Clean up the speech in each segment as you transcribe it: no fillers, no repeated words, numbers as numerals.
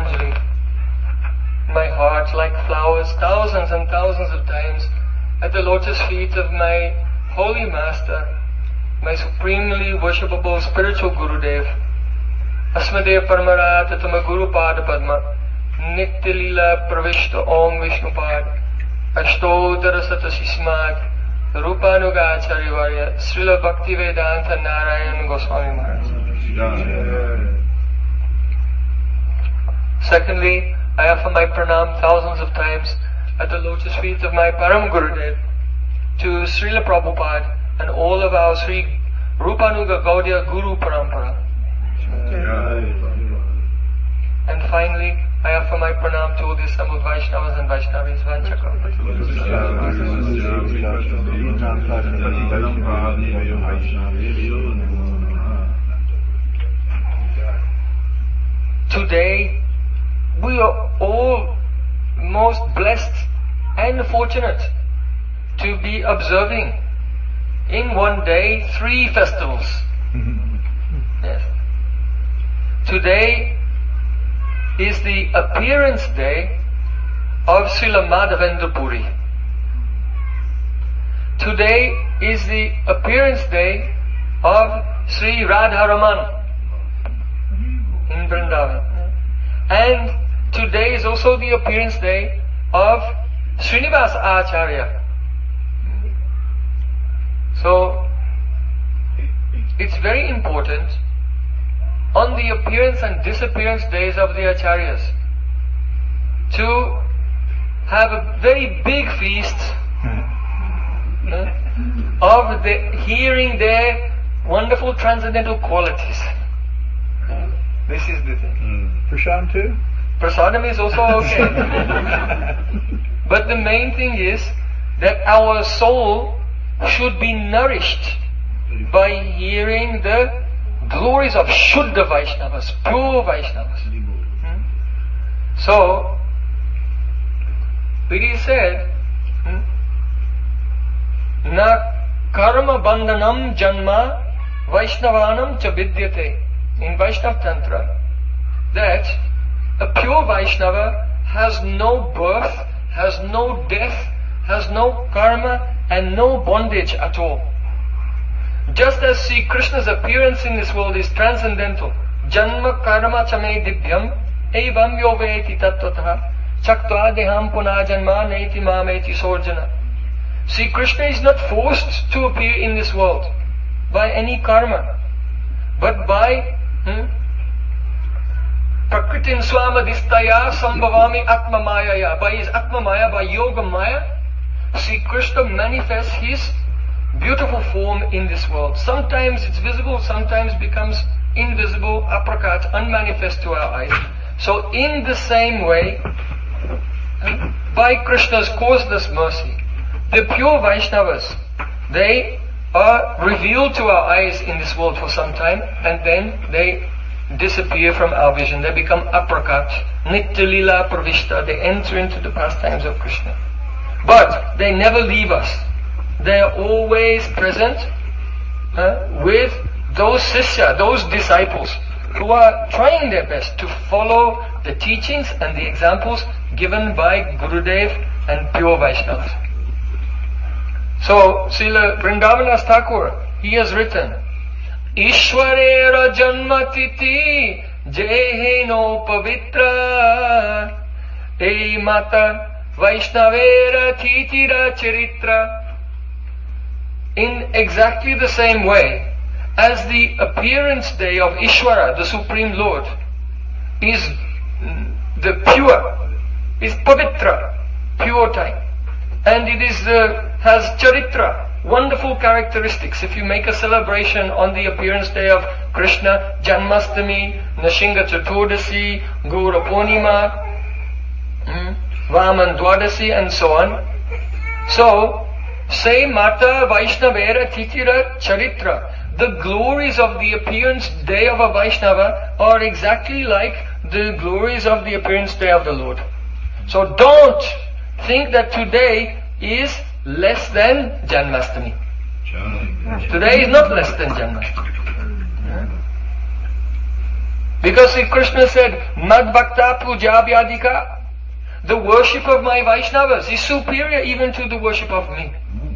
Pushapanjali. My heart, like flowers, thousands and thousands of times at the lotus feet of my holy master, my supremely worshipable spiritual Gurudev, Asmade Paramarat Tama Guru Pada Padma, Nitya Lila Pravishta Om Vishnupad, Ashtodara Satasismat, Rupanugacharya Varya, Srila Bhaktivedanta Narayan Goswami Maharaj. Secondly, I offer my pranam thousands of times at the lotus feet of my Param Gurudev, to Srila Prabhupada and all of our Sri Rupanuga Gaudiya Guru Parampara. And finally, I offer my pranam to all the assembled Vaishnavas and Vaishnavis. Today, we are all most blessed and fortunate to be observing in one day 3 festivals. Yes. Today is the appearance day of Srila Madhavendra Puri. Today is the appearance day of Sri Radharaman in Vrindavan. And today is also the appearance day of Srinivasa Acharya. So, it's very important on the appearance and disappearance days of the Acharyas to have a very big feast of hearing their wonderful transcendental qualities. This is the thing. Prasadam too? Prasadam is also okay. But the main thing is that our soul should be nourished by hearing the glories of Shuddha Vaishnavas, pure Vaishnavas. So, it is said, Na karma bandhanam janma Vaishnavanam cha vidyate, in Vaishnav Tantra, that a pure Vaishnava has no birth, has no death, has no karma, and no bondage at all. Just as Sri Krishna's appearance in this world is transcendental, janma karma chame divyam, evam yoveti tattvataha, chaktva deham puna janma neti mameti sorjana. Sri Krishna is not forced to appear in this world by any karma, but by prakritin swamadistaya sambhavami atma mayaya, by his atma maya, by yoga maya, Sri Krishna manifests his beautiful form in this world. Sometimes it's visible, sometimes becomes invisible, aprakat, unmanifest to our eyes. So in the same way, by Krishna's causeless mercy, the pure Vaishnavas, they are revealed to our eyes in this world for some time, and then they disappear from our vision. They become aprakat, nitya lila pravishta, they enter into the pastimes of Krishna. But they never leave us. They are always present with those sishya, those disciples who are trying their best to follow the teachings and the examples given by Gurudev and pure Vaishnavas. So, Srila Vrindavan Thakur, he has written, Ishwarera janmatiti jeheno pavitra ei mata Vaishnavera titira charitra. In exactly the same way as the appearance day of Ishwara, the Supreme Lord, is the pure, is pavitra, pure time. And it is has charitra, wonderful characteristics. If you make a celebration on the appearance day of Krishna, Janmastami, Nashinga Chaturdasi, Gaura Purnima, Vaman Dwadasi, and so on. So, say Mata Vaishnavera Titira Charitra. The glories of the appearance day of a Vaishnava are exactly like the glories of the appearance day of the Lord. So don't think that today is less than Janmastami. Today is not less than Janmastami. Because Sri Krishna said, Mad Bhakta Puja Vyadika, the worship of my Vaishnavas is superior even to the worship of me.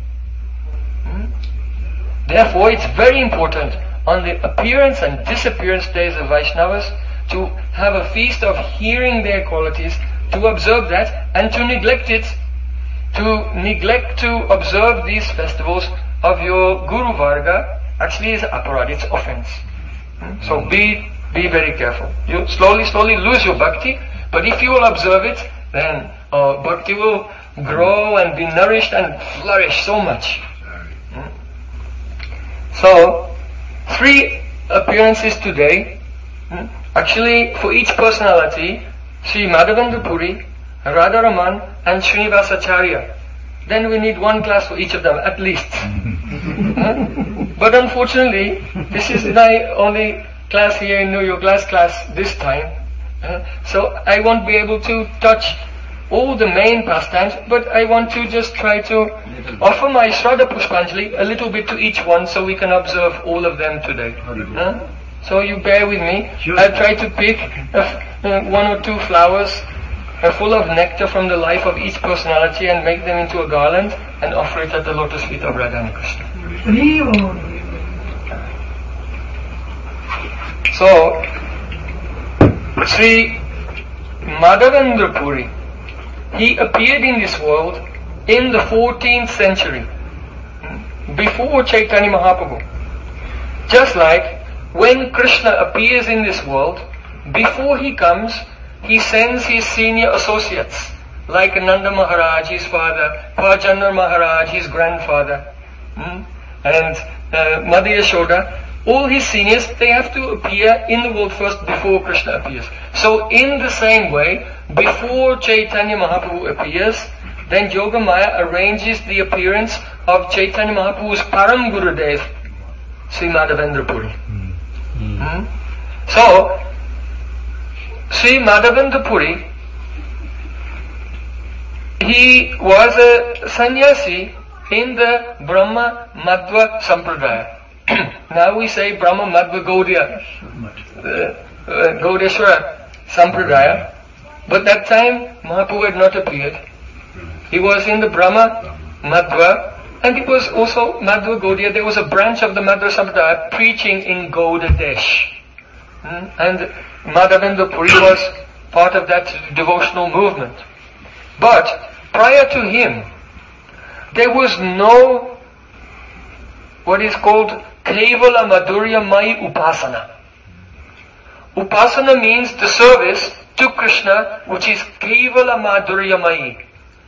Therefore, it's very important on the appearance and disappearance days of Vaishnavas to have a feast of hearing their qualities, to observe that, and to neglect it, to neglect to observe these festivals of your Guru Varga actually is aparad, it's offense. So be very careful. You slowly lose your bhakti, but if you will observe it, then bhakti will grow and be nourished and flourish so much. So, 3 appearances today. Actually, for each personality, Sri Madhavendra Puri, Radharaman and Srinivasacharya. Then we need 1 class for each of them, at least. But unfortunately, this is my only class here in New York, last class this time. So I won't be able to touch all the main pastimes, but I want to just try to offer my Shraddha Pushpanjali a little bit to each one so we can observe all of them today. So you bear with me. I'll try to pick 1 or 2 flowers full of nectar from the life of each personality and make them into a garland and offer it at the lotus feet of Radha and Krishna. So, Sri Madhavendra Puri, he appeared in this world in the 14th century, before Chaitanya Mahaprabhu. Just like when Krishna appears in this world, before he comes, he sends his senior associates, like Nanda Maharaj, his father, Prajanna Maharaj, his grandfather, and Mother Yashoda. All his seniors, they have to appear in the world first before Krishna appears. So in the same way, before Chaitanya Mahaprabhu appears, then Yogamaya arranges the appearance of Chaitanya Mahaprabhu's Param Gurudev, Sri Madhavendra Puri. So, Sri Madhavendra Puri, he was a sannyasi in the Brahma Madhva Sampradaya. Now we say Brahma Madhva Gaudiya, Gaudeshwara Sampradaya. But that time Mahaprabhu had not appeared. He was in the Brahma Madhva, and it was also Madhva Gaudiya. There was a branch of the Madhva Sampradaya preaching in Gauda Desh. And Madhavendra Puri was part of that devotional movement. But prior to him, there was no what is called Kevala Madhurya Mai Upasana. Upasana means the service to Krishna, which is Kevala Madhurya Mai.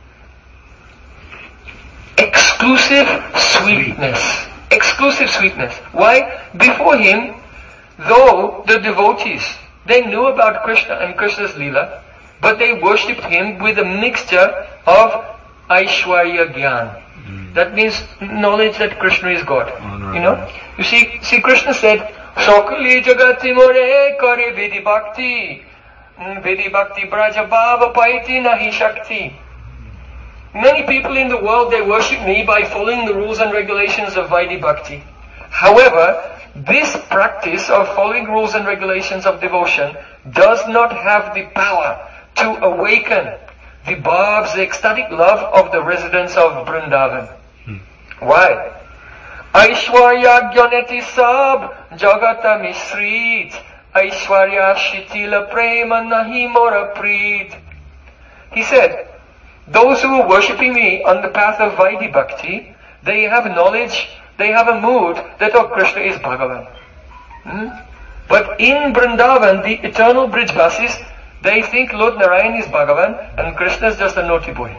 Exclusive sweetness. Exclusive sweetness. Why? Before him, though the devotees, they knew about Krishna and Krishna's Leela, but they worshipped him with a mixture of Aishwarya Gyan. That means knowledge that Krishna is God. You know? You see Krishna said, Shokali Jagati More Kare Vedi Bhakti. Vedi Bhakti Braja Bhava Paiti Nahi Shakti. Many people in the world, they worship me by following the rules and regulations of Vaidhi Bhakti. However, this practice of following rules and regulations of devotion does not have the power to awaken the bhavs, the ecstatic love of the residents of Vrindavan. Why? Aishwarya Gyaneti Sab Jagata Misrit Aishwarya Shitila Prema Nahi Mora Preet. He said, those who are worshipping me on the path of Vaidhi Bhakti, they have knowledge, they have a mood that Krishna is Bhagavan. But in Vrindavan, the eternal Brijvasis, they think Lord Narayan is Bhagavan and Krishna is just a naughty boy.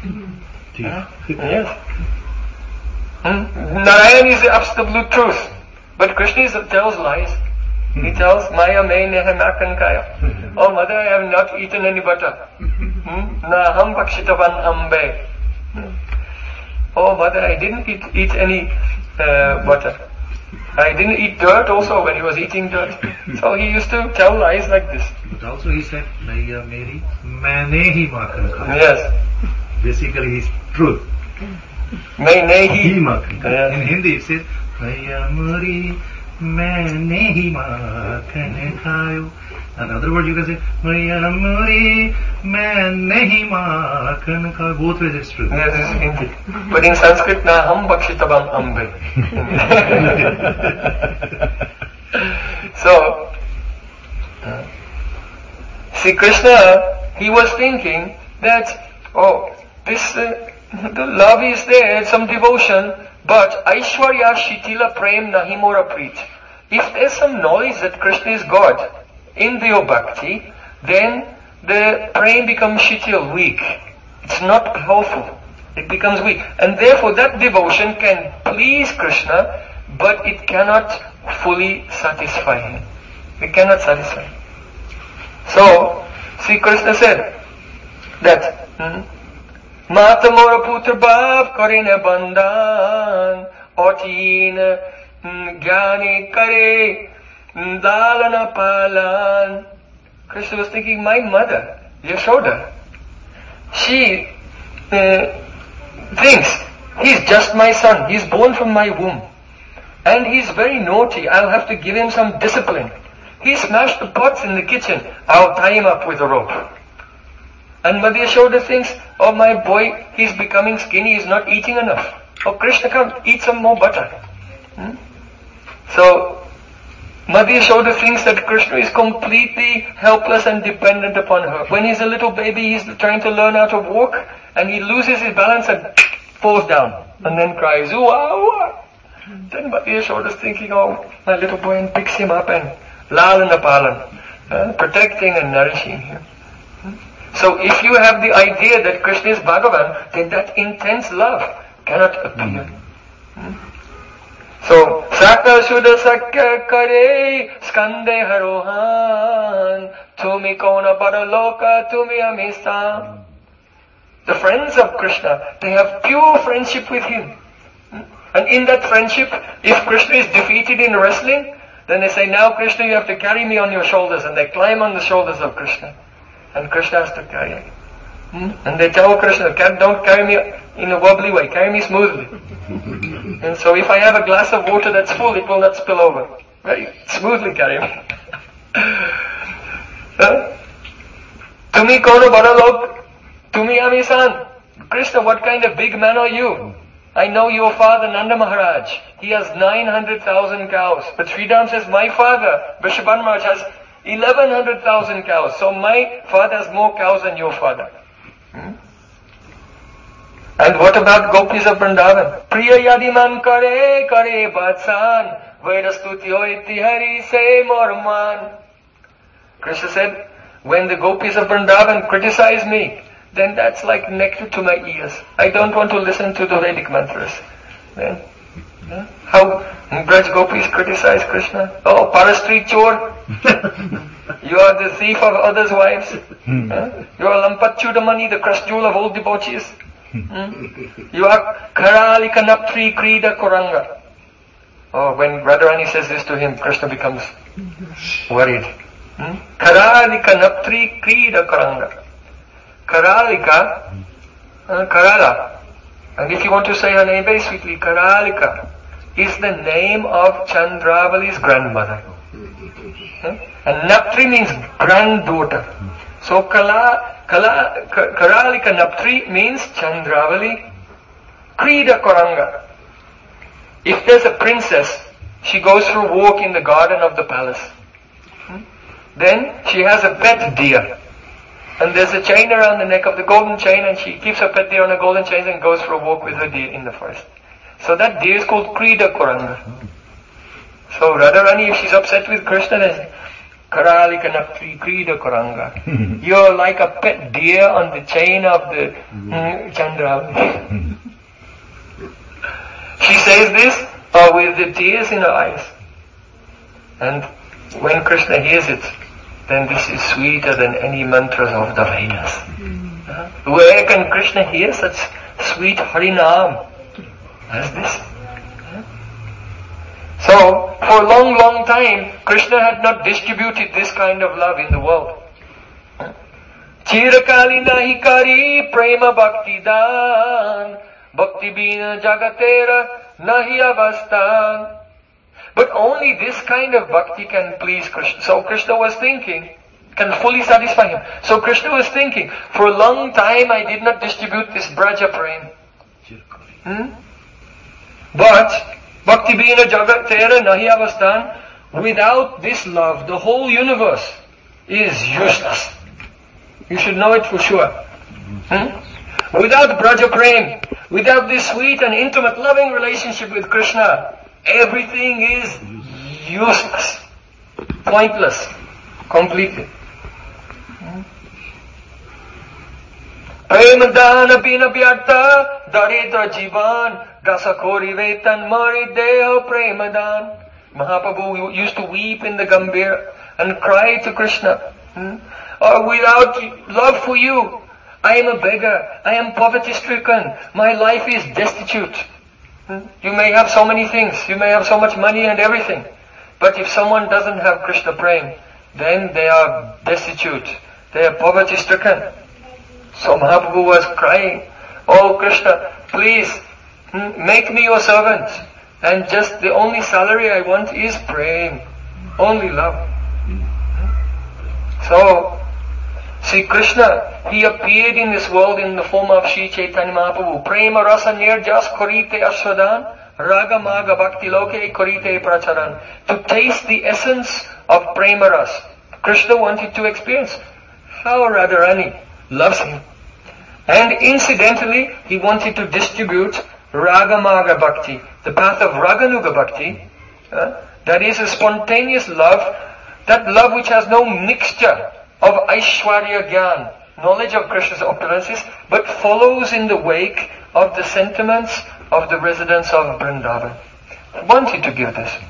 Yes. Narayan is the absolute truth, but Krishna tells lies. He tells, Maya me nehanakan kaya. Oh mother, I have not eaten any butter. Na ham bhakshitavan ambe. Oh mother, I didn't eat any butter. I didn't eat dirt also when he was eating dirt. So he used to tell lies like this. But also he said, Naiya Meri, Maine hi makhan khaya. Yes. Basically his truth. Maine hi makhan khaya. In Hindi it says, Naiya Meri, मैंने ही माखन खायो. Another word you can say, Maya Muri, मैंने ही माखन खायो. Both ways it's true. Yes, it's Hindi. But in Sanskrit, na ham bakshitabam ambe. So, see, Krishna, he was thinking that, the love is there, some devotion, but Aishwarya Shitila Prem Nahimora Preet. If there's some knowledge that Krishna is God in the bhakti, then the prem becomes shitil, weak. It's not helpful. It becomes weak. And therefore that devotion can please Krishna, but it cannot fully satisfy him. It cannot satisfy him. So, Sri Krishna said that, Mata mora putra bab karine bandan, otin jnani kare dalana palan. Krishna was thinking, my mother, Yashoda, she thinks, he's just my son, he's born from my womb. And he's very naughty, I'll have to give him some discipline. He smashed the pots in the kitchen, I'll tie him up with a rope. And Mother Yashoda thinks, oh my boy, he's becoming skinny, he's not eating enough. Oh Krishna, come, eat some more butter. So, Mother Yashoda thinks that Krishna is completely helpless and dependent upon her. When he's a little baby, he's trying to learn how to walk, and he loses his balance and falls down, and then cries, ooh, ah, Then Mother Yashoda is thinking, oh, my little boy, and picks him up and lalana palan, protecting and nourishing him. So if you have the idea that Krishna is Bhagavan, then that intense love cannot appear. So, Saka Shuddha Sakya Kare Skande Harohan Tumi Kona Paraloka Tumi Amista. The friends of Krishna, they have pure friendship with him. And in that friendship, if Krishna is defeated in wrestling, then they say, now Krishna, you have to carry me on your shoulders. And they climb on the shoulders of Krishna. And Krishna has to carry him. And they tell Krishna, don't carry me in a wobbly way, carry me smoothly. And so if I have a glass of water that's full, it will not spill over. Very smoothly carry me. Tumi kono baralok, tumi amisan. Krishna, what kind of big man are you? I know your father Nanda Maharaj. He has 900,000 cows. But Sridham says, my father, Vrishabhan Maharaj, has 1100,000 cows. So my father has more cows than your father. And what about gopis of Vrindavan? Priya yadiman kare kare batsan Vedastuti iti hari se morman. Krishna said, when the gopis of Vrindavan criticize me, then that's like nectar to my ears. I don't want to listen to the Vedic mantras. Then, how Braj gopis criticize Krishna? Oh, Parastri Chor. You are the thief of others' wives. You are Lampat Chudamani, the crushed jewel of old debauchees. You are Karalika Naptri Krida Koranga. Oh, when Radharani says this to him, Krishna becomes worried. Karalika Naptri Krida Koranga. Karalika, Karala. And if you want to say her name very sweetly, Karalika is the name of Chandravali's grandmother. And Naptri means granddaughter. So Karalika Naptri means Chandravali Krida Koranga. If there's a princess, she goes for a walk in the garden of the palace. Then she has a pet deer. And there's a chain around the neck of the golden chain, and she keeps her pet deer on a golden chain and goes for a walk with her deer in the forest. So that deer is called Krida Koranga. So Radharani, if she's upset with Krishna, then Karalika Naptri Krida Koranga. You're like a pet deer on the chain of the Chandravali. She says this with the tears in her eyes. And when Krishna hears it, then this is sweeter than any mantras of the Vedas. Where can Krishna hear such sweet Harinam as this? So, for a long, long time, Krishna had not distributed this kind of love in the world. Chirakali nahi kari prema bhakti dan, bhakti bina jagatera nahi avastan. But only this kind of bhakti can please Krishna. So Krishna was thinking, can fully satisfy him. So Krishna was thinking, for a long time I did not distribute this Braja Prem. But, Bhakti Bina Jagat Tera Nahi Avasthan, without this love, the whole universe is useless. You should know it for sure. Without Braja Prem, without this sweet and intimate loving relationship with Krishna, everything is useless, pointless, completely. Prem dana bina vyartha darita jivan dasakori vetan mari deha premadan. Mahaprabhu used to weep in the Gambhir and cry to Krishna. Without love for you, I am a beggar, I am poverty stricken, my life is destitute. You may have so many things, you may have so much money and everything, but if someone doesn't have Krishna Prem, then they are destitute, they are poverty stricken. So Mahaprabhu was crying, oh Krishna, please make me your servant, and just the only salary I want is Prem, only love. So, see Krishna, he appeared in this world in the form of Sri Chaitanya Mahaprabhu. Prema rasa nirjas korite ashwadan, raga maga bhakti loke korite pracharan. To taste the essence of prema ras. Krishna wanted to experience how Radharani loves him. And incidentally, he wanted to distribute raga maga bhakti, the path of raganuga bhakti, that is a spontaneous love, that love which has no mixture of Aishwarya Gyan, knowledge of Krishna's opulences, but follows in the wake of the sentiments of the residents of Vrindavan. He wanted to give this.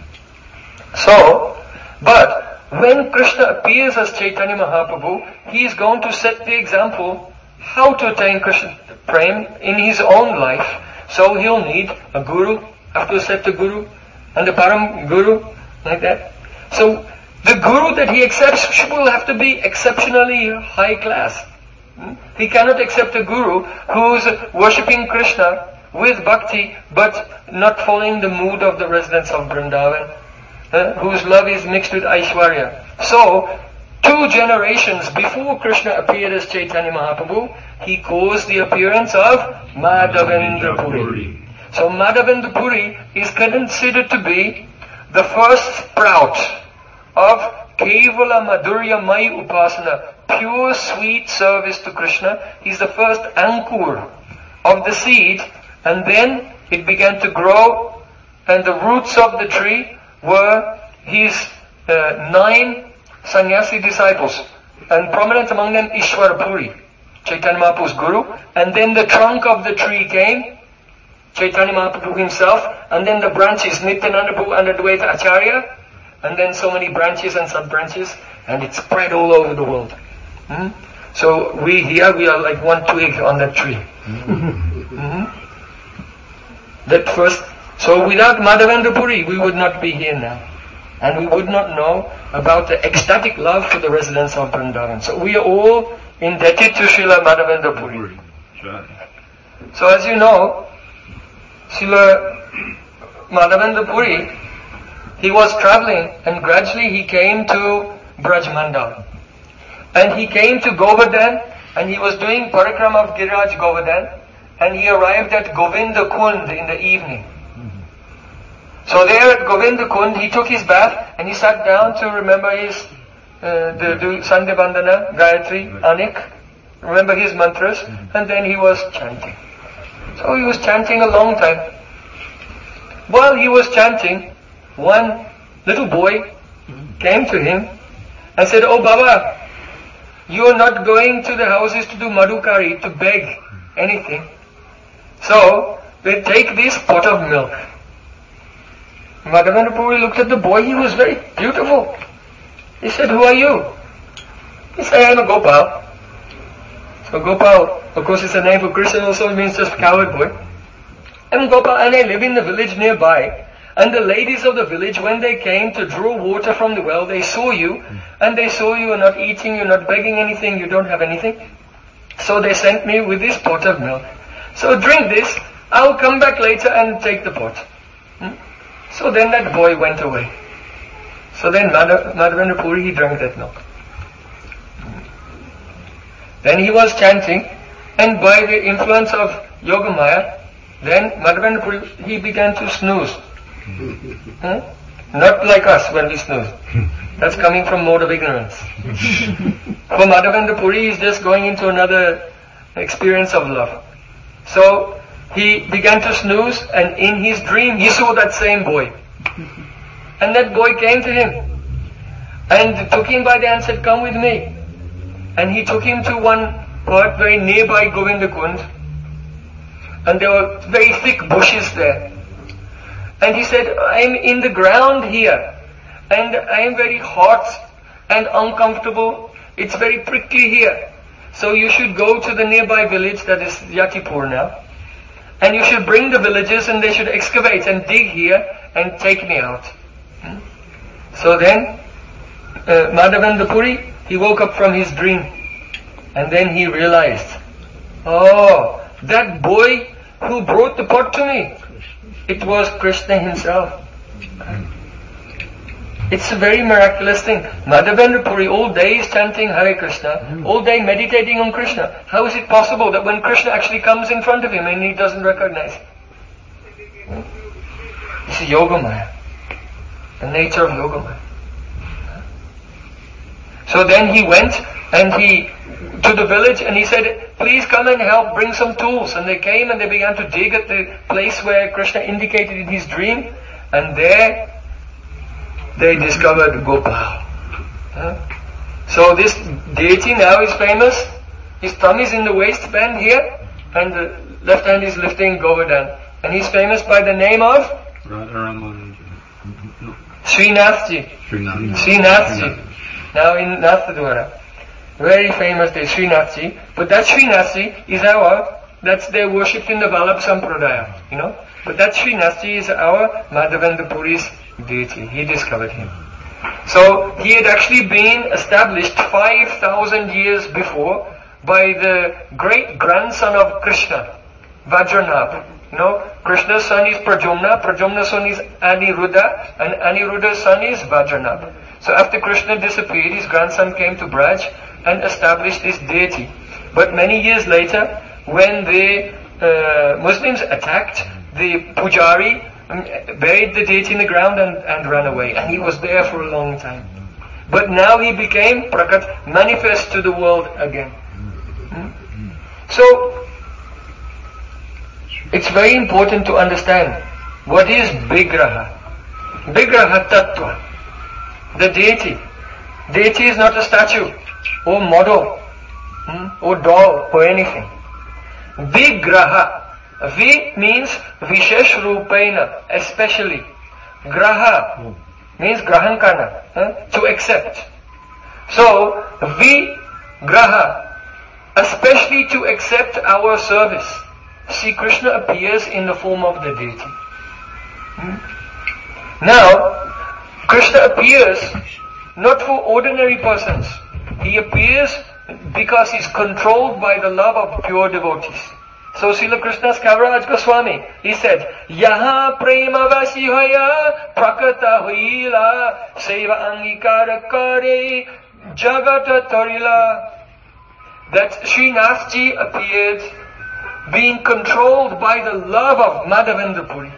So, but when Krishna appears as Chaitanya Mahaprabhu, he is going to set the example how to attain Krishna Prem in his own life. So he'll need a guru, have to accept a guru, and a param guru, like that. So, the guru that he accepts will have to be exceptionally high class. He cannot accept a guru who's worshipping Krishna with bhakti but not following the mood of the residents of Vrindavan, whose love is mixed with Aishwarya. So, 2 generations before Krishna appeared as Chaitanya Mahaprabhu, he caused the appearance of Madhavendra Puri. So Madhavendra Puri is considered to be the first sprout of Kevala Madhurya Mai Upasana, pure sweet service to Krishna. He's the first ankur of the seed, and then it began to grow, and the roots of the tree were his 9 sannyasi disciples, and prominent among them Ishwara Puri, Chaitanya Mahaprabhu's guru, and then the trunk of the tree came, Chaitanya Mahaprabhu himself, and then the branches, Nityananda Prabhu and Advaita Acharya, and then so many branches and sub-branches, and it spread all over the world. So we are like one twig on that tree. That first, so without Madhavendra Puri, we would not be here now. And we would not know about the ecstatic love for the residents of Vrindavan. So we are all indebted to Srila Madhavendra Puri. So as you know, Srila Madhavendra Puri, he was traveling, and gradually he came to Brajmandal. And he came to Govardhan, and he was doing parikrama of Giriraj Govardhan, and he arrived at Govinda Kund in the evening. So there at Govinda Kund, he took his bath, and he sat down to remember his the Sandhya Bandhana, Gayatri, Anik, remember his mantras, and then he was chanting. So he was chanting a long time. While he was chanting, one little boy came to him and said, "Oh Baba, you are not going to the houses to do madhukari, to beg anything. So, they take this pot of milk." Madhavendra Puri looked at the boy, he was very beautiful. He said, "Who are you?" He said, "I am a Gopal." So Gopal, of course it's a name for Krishna, also means just coward boy. I'm Gopal and I live in the village nearby. And the ladies of the village, when they came to draw water from the well, they saw you, and they saw you are not eating, you're not begging anything, you don't have anything. So they sent me with this pot of milk. So drink this, I'll come back later and take the pot. So then that boy went away. So then Madhavendra Puri, he drank that milk. Then he was chanting, and by the influence of Yogamaya, then Madhavendra Puri, he began to snooze. Not like us when we snooze. That's coming from mode of ignorance. For Madhavendra Puri, he's just going into another experience of love. So he began to snooze, and in his dream he saw that same boy. And that boy came to him and took him by the hand and said, "Come with me." And he took him to one part very nearby Govindakund, and there were very thick bushes there. And he said, "I am in the ground here, and I am very hot and uncomfortable. It's very prickly here. So you should go to the nearby village, that is Yatipur now, and you should bring the villagers, and they should excavate and dig here and take me out." So then Madhavendra Puri, he woke up from his dream, and then he realized, oh, that boy who brought the pot to me, it was Krishna himself. It's a very miraculous thing. Madhavendra Puri all day is chanting Hare Krishna, all day meditating on Krishna. How is it possible that when Krishna actually comes in front of him and he doesn't recognize him? This is Yogamaya, the nature of Yogamaya. So then he went and to the village, and he said, "Please come and help, bring some tools." And they came and they began to dig at the place where Krishna indicated in his dream, and there they discovered Gopal. So this deity now is famous. His thumb is in the waistband here, and the left hand is lifting Govardhan. And he's famous by the name of Srinathji. Srinathji. Now in Nathadwara. Very famous day, Srinathji. But that Srinathji is they're worshipped in the Vallabh Sampradaya, But that Srinathji is our Madhavendra Puri's deity. He discovered him. So he had actually been established 5,000 years before by the great grandson of Krishna, Vajranabh. Krishna's son is Pradyumna, Pradyumna's son is Aniruddha, and Aniruddha's son is Vajranabh. So after Krishna disappeared, his grandson came to Braj and established this deity. But many years later, when the Muslims attacked, the Pujari buried the deity in the ground and ran away. And he was there for a long time. But now he became Prakat, manifest to the world again. So, it's very important to understand what is Vigraha. Vigraha Tattva. The deity. Deity is not a statue or model or doll or anything. Vigraha. Vi means Vishesh Rupaina, especially. Graha means Grahan Karna, to accept. So, Vigraha, especially to accept our service. See, Krishna appears in the form of the deity. Now, Krishna appears not for ordinary persons. He appears because he's controlled by the love of pure devotees. So Srila Krishna's Kaviraj Goswami, he said, Yaha prema vasihaya prakata huila seva angikara kare jagata tarila. That Srinathji appeared being controlled by the love of Madhavendra Puri.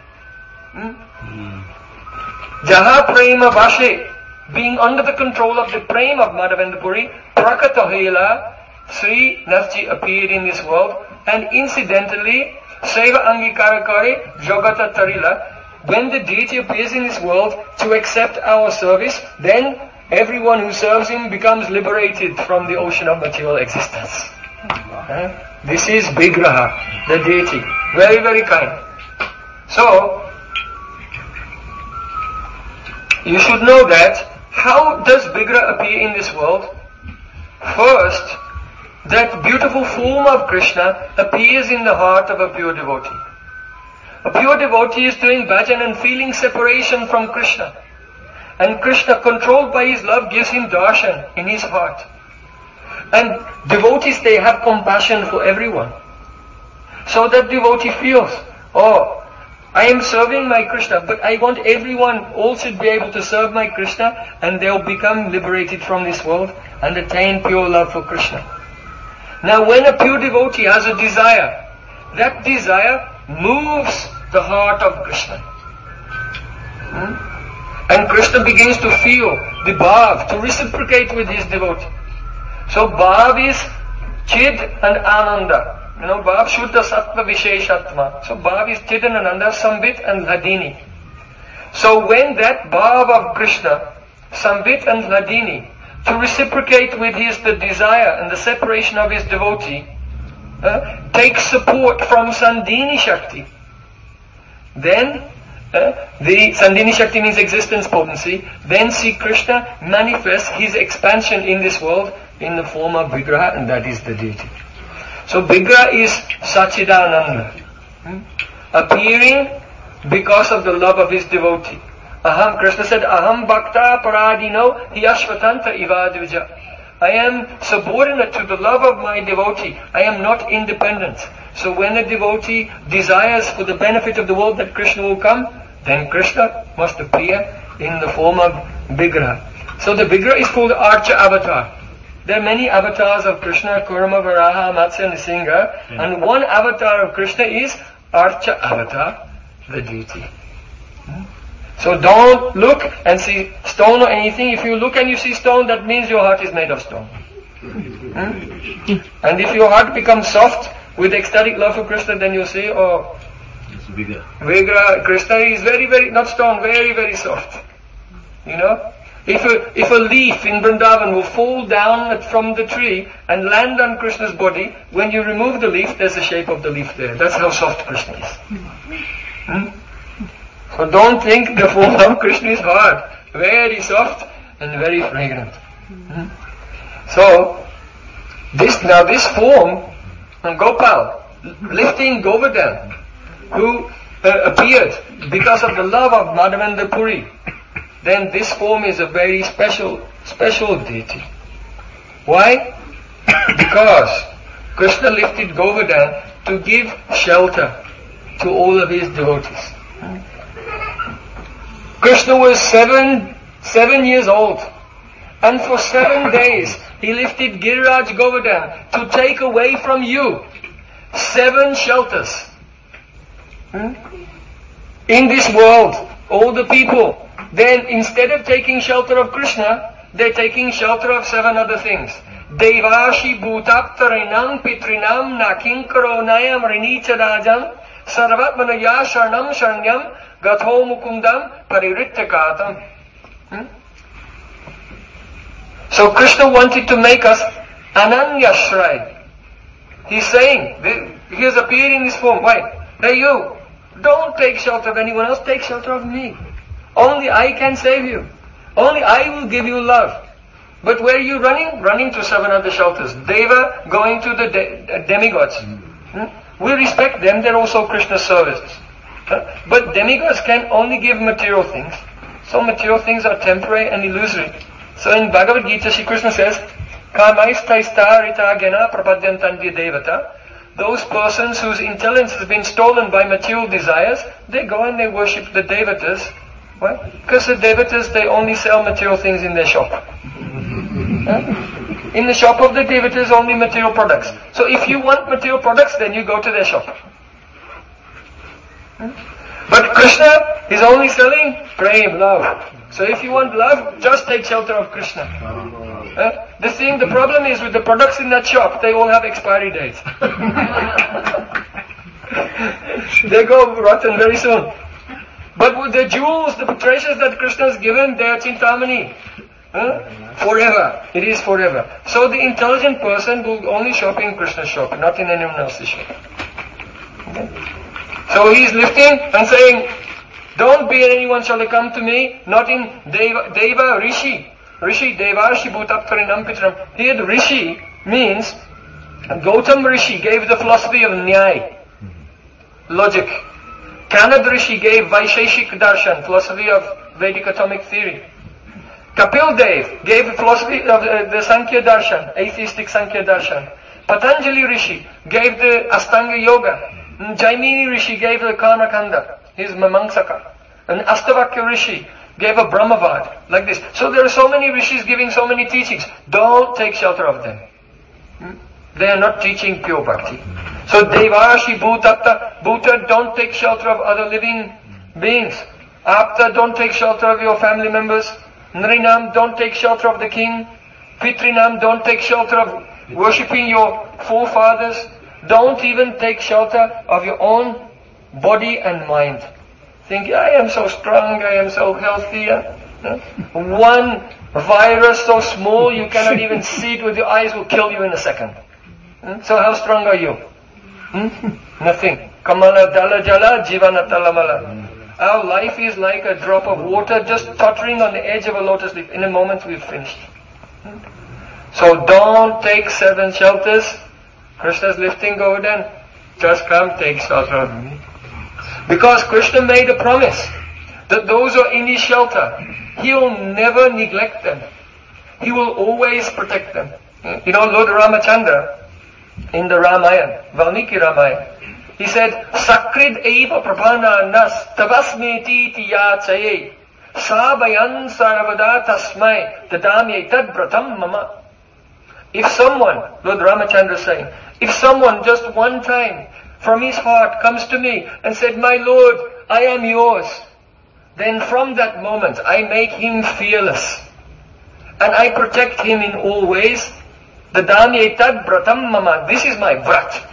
Jaha prema vashe, being under the control of the prema of Madhavendra Puri, prakata huila, Srinathji appeared in this world. And incidentally, Seva Angikara Kare Jagata Tarila, when the deity appears in this world to accept our service, then everyone who serves him becomes liberated from the ocean of material existence. This is Vigraha, the deity. Very, very kind. So, you should know that. How does Vigraha appear in this world? First, that beautiful form of Krishna appears in the heart of a pure devotee. A pure devotee is doing bhajan and feeling separation from Krishna. And Krishna, controlled by his love, gives him darshan in his heart. And devotees, they have compassion for everyone. So that devotee feels, I am serving my Krishna, but I want everyone, all should be able to serve my Krishna, and they'll become liberated from this world and attain pure love for Krishna. Now when a pure devotee has a desire, that desire moves the heart of Krishna. And Krishna begins to feel the bhav, to reciprocate with his devotee. So bhav is chid and ananda. Bhav shuddha sattva visheshatma. So bhav is chid and ananda, sambit and hladini. So when that bhav of Krishna, sambit and hladini, to reciprocate with the desire and the separation of his devotee, takes support from Sandhini Shakti, then the Sandhini Shakti means existence potency, then Sri Krishna manifests his expansion in this world in the form of Vigraha, and that is the deity. So Vigraha is Sachidananda, appearing because of the love of his devotee. Krishna said, Aham bhakta paradino hiyashvatanta ivadvija. I am subordinate to the love of my devotee. I am not independent. So when a devotee desires for the benefit of the world that Krishna will come, then Krishna must appear in the form of Vigraha. So the Vigraha is called Archa Avatar. There are many avatars of Krishna, Kurma, Varaha, Matsya, Nrsimha, and one avatar of Krishna is Archa Avatar, the deity. So don't look and see stone or anything. If you look and you see stone, that means your heart is made of stone. And if your heart becomes soft with ecstatic love for Krishna, then you say, oh, Vigraha, Krishna is very, very, not stone, very, very soft. If a leaf in Vrindavan will fall down from the tree and land on Krishna's body, when you remove the leaf, there's the shape of the leaf there. That's how soft Krishna is. So don't think the form of Krishna is hard. Very soft and very fragrant. So, this form, Gopal, lifting Govardhan, who appeared because of the love of Madhavendra Puri, then this form is a very special deity. Why? Because Krishna lifted Govardhan to give shelter to all of his devotees. Krishna was seven years old, and for 7 days he lifted Giriraj Govardhan to take away from you 7 shelters. In this world, all the people, then instead of taking shelter of Krishna, they're taking shelter of 7 other things. Devashi bhutaptarinam pitrinam nakinkaro nayam rinicha rajam sarvatmanaya sharnam sharnyam gatho mukundam paririthakatam. So Krishna wanted to make us ananyashray. He's saying, he has appeared in this form. Why? Hey you, don't take shelter of anyone else, take shelter of me. Only I can save you. Only I will give you love. But where are you running? Running to 7 other shelters. Deva going to the demigods. We respect them, they're also Krishna's servants. But demigods can only give material things. So material things are temporary and illusory. So in Bhagavad Gita, Shri Krishna says, Kamaisthaistarita gena prapadyantandya devata. Those persons whose intelligence has been stolen by material desires, they go and they worship the devatas. Why? Because the devatas, they only sell material things in their shop. In the shop of the devatas, only material products. So if you want material products, then you go to their shop. But Krishna is only selling prem, love. So if you want love, just take shelter of Krishna. The problem is with the products in that shop, they all have expiry dates. They go rotten very soon. But with the jewels, the treasures that Krishna has given, they are Chintamani. Forever. It is forever. So the intelligent person will only shop in Krishna's shop, not in anyone else's shop. Okay? So he is lifting and saying, don't be in anyone shall come to me, not in Deva Rishi. Rishi, Devashi Bhutaptarinam Pitram. Here the Rishi means, Gautam Rishi gave the philosophy of Nyaya, logic. Kanad Rishi gave Vaisheshik Darshan, philosophy of Vedic atomic theory. Kapil Dev gave the philosophy of the Sankhya Darshan, atheistic Sankhya Darshan. Patanjali Rishi gave the Astanga Yoga. Jaimini Rishi gave the Karma Kanda. He's Mamangsaka. And Astavakya Rishi gave a Brahmavad, like this. So there are so many rishis giving so many teachings. Don't take shelter of them. They are not teaching pure bhakti. So Devashi Bhuta, don't take shelter of other living beings. Apta, don't take shelter of your family members. Nrinam, don't take shelter of the king. Pitrinam, don't take shelter of worshipping your forefathers. Don't even take shelter of your own body and mind. Think, I am so strong, I am so healthy. One virus so small you cannot even see it with your eyes will kill you in a second. So how strong are you? Nothing. Kamala dala jala jivana talamala. Our life is like a drop of water just tottering on the edge of a lotus leaf. In a moment we've finished. So don't take 7 shelters. Krishna's lifting Govardhan. Just come take shelter. Because Krishna made a promise that those who are in his shelter, he will never neglect them. He will always protect them. You know, Lord Ramachandra, in the Ramayana, Valmiki Ramayana, he said, Sakrid eva prabhana nas tavasmeti tiyachaye sabayan sarvada tasmai dadamye tad bratam mama. If someone, Lord Ramachandra is saying, if someone just one time from his heart comes to me and said, my Lord, I am yours, then from that moment I make him fearless. And I protect him in all ways. Dadamye tad bratam mama. This is my brat.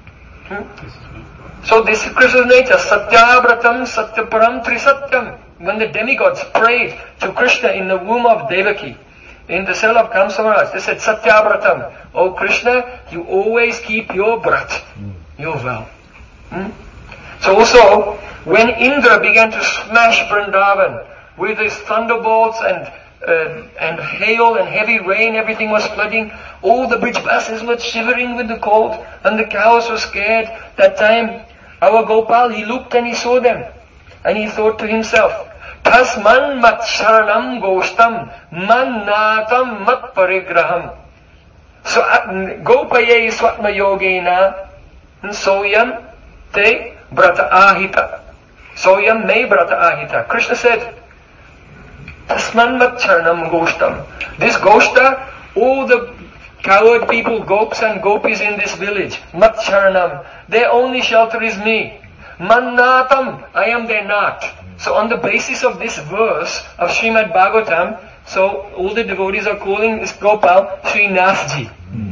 So this is Krishna's nature. Satyabratam satyaparam trisatyam. When the demigods prayed to Krishna in the womb of Devaki, in the cell of Kamsamaraj, they said, Satyabratam, O Krishna, you always keep your brat, your vow. So also, when Indra began to smash Vrindavan with his thunderbolts and hail and heavy rain, everything was flooding, all the Brijvasis were shivering with the cold, and the cows were scared. That time, our Gopal, he looked and he saw them, and he thought to himself, Tasman mat sharanam goshtam man natam mat parigraham. So gopaye swatma yogena soyam te brata ahita. Soyam me brata ahita. Krishna said, Tasman mat sharanam goshtam. This goshta, all the coward people, gopis and gopis in this village, mat sharanam, their only shelter is me. Man natam, I am their nath. So on the basis of this verse of Srimad Bhagavatam, so all the devotees are calling this Gopal Srinathji.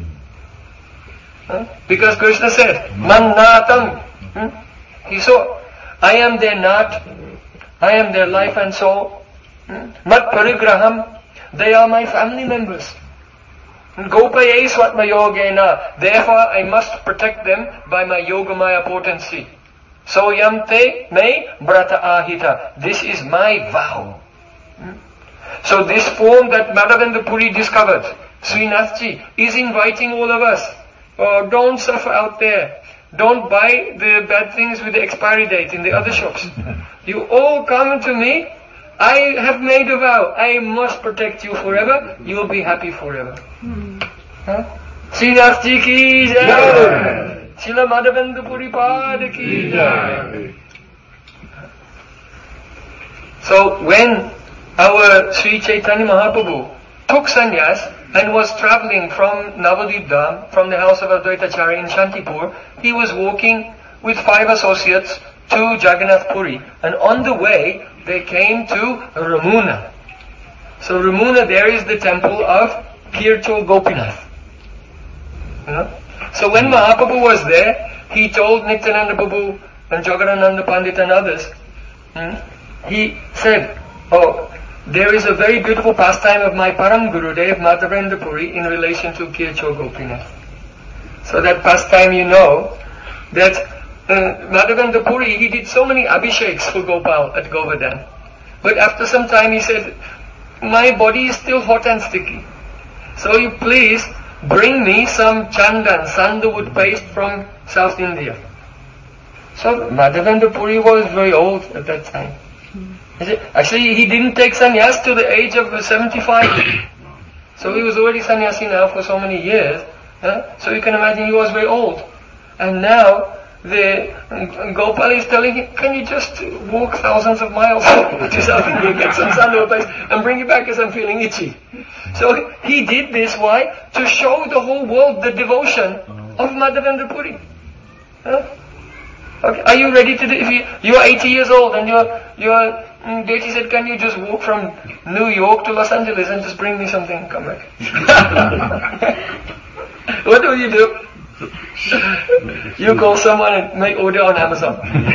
Because Krishna said, Man natam. He saw, I am their nath, I am their life and soul. Mat parigraham, they are my family members. Gopaye swatma yogena, therefore I must protect them by my yogamaya potency. So yamte me brata ahita. This is my vow. So this form that Madhavendra Puri discovered, Srinathji, is inviting all of us. Oh, don't suffer out there. Don't buy the bad things with the expiry date in the other shops. You all come to me. I have made a vow. I must protect you forever. You will be happy forever. Srinathji ki jai. Srila Madhavendra Puri Pada ki jai. So when our Sri Chaitanya Mahaprabhu took sannyas and was traveling from Navadvip Dham, from the house of Advaitacharya in Shantipur, he was walking with 5 associates to Jagannath Puri, and on the way they came to Ramuna. So Ramuna, there is the temple of Kirchol Gopinath. So when Mahaprabhu was there, he told Nityananda Prabhu and Jagadananda Pandit and others, he said, oh, there is a very beautiful pastime of my Param Gurudev Madhavendra Puri in relation to Kirchol Gopinath. So that pastime, you know, that Madhavendra Puri, he did so many abhisheks for Gopal at Govardhan. But after some time he said, my body is still hot and sticky. So you please bring me some chandan, sandalwood paste from South India. So Madhavendra Puri was very old at that time. Actually, he didn't take sannyas till the age of 75. So he was already sannyasi now for so many years. So you can imagine he was very old. And now Gopal is telling him, can you just walk thousands of miles to South India, get some sandal paste and bring it back because I'm feeling itchy. So he did this, why? To show the whole world the devotion of Madhavendra Puri. Huh? Okay. Are you ready to do, if you are 80 years old and your deity said, can you just walk from New York to Los Angeles and just bring me something and come back? What will you do? You call someone and make order on Amazon.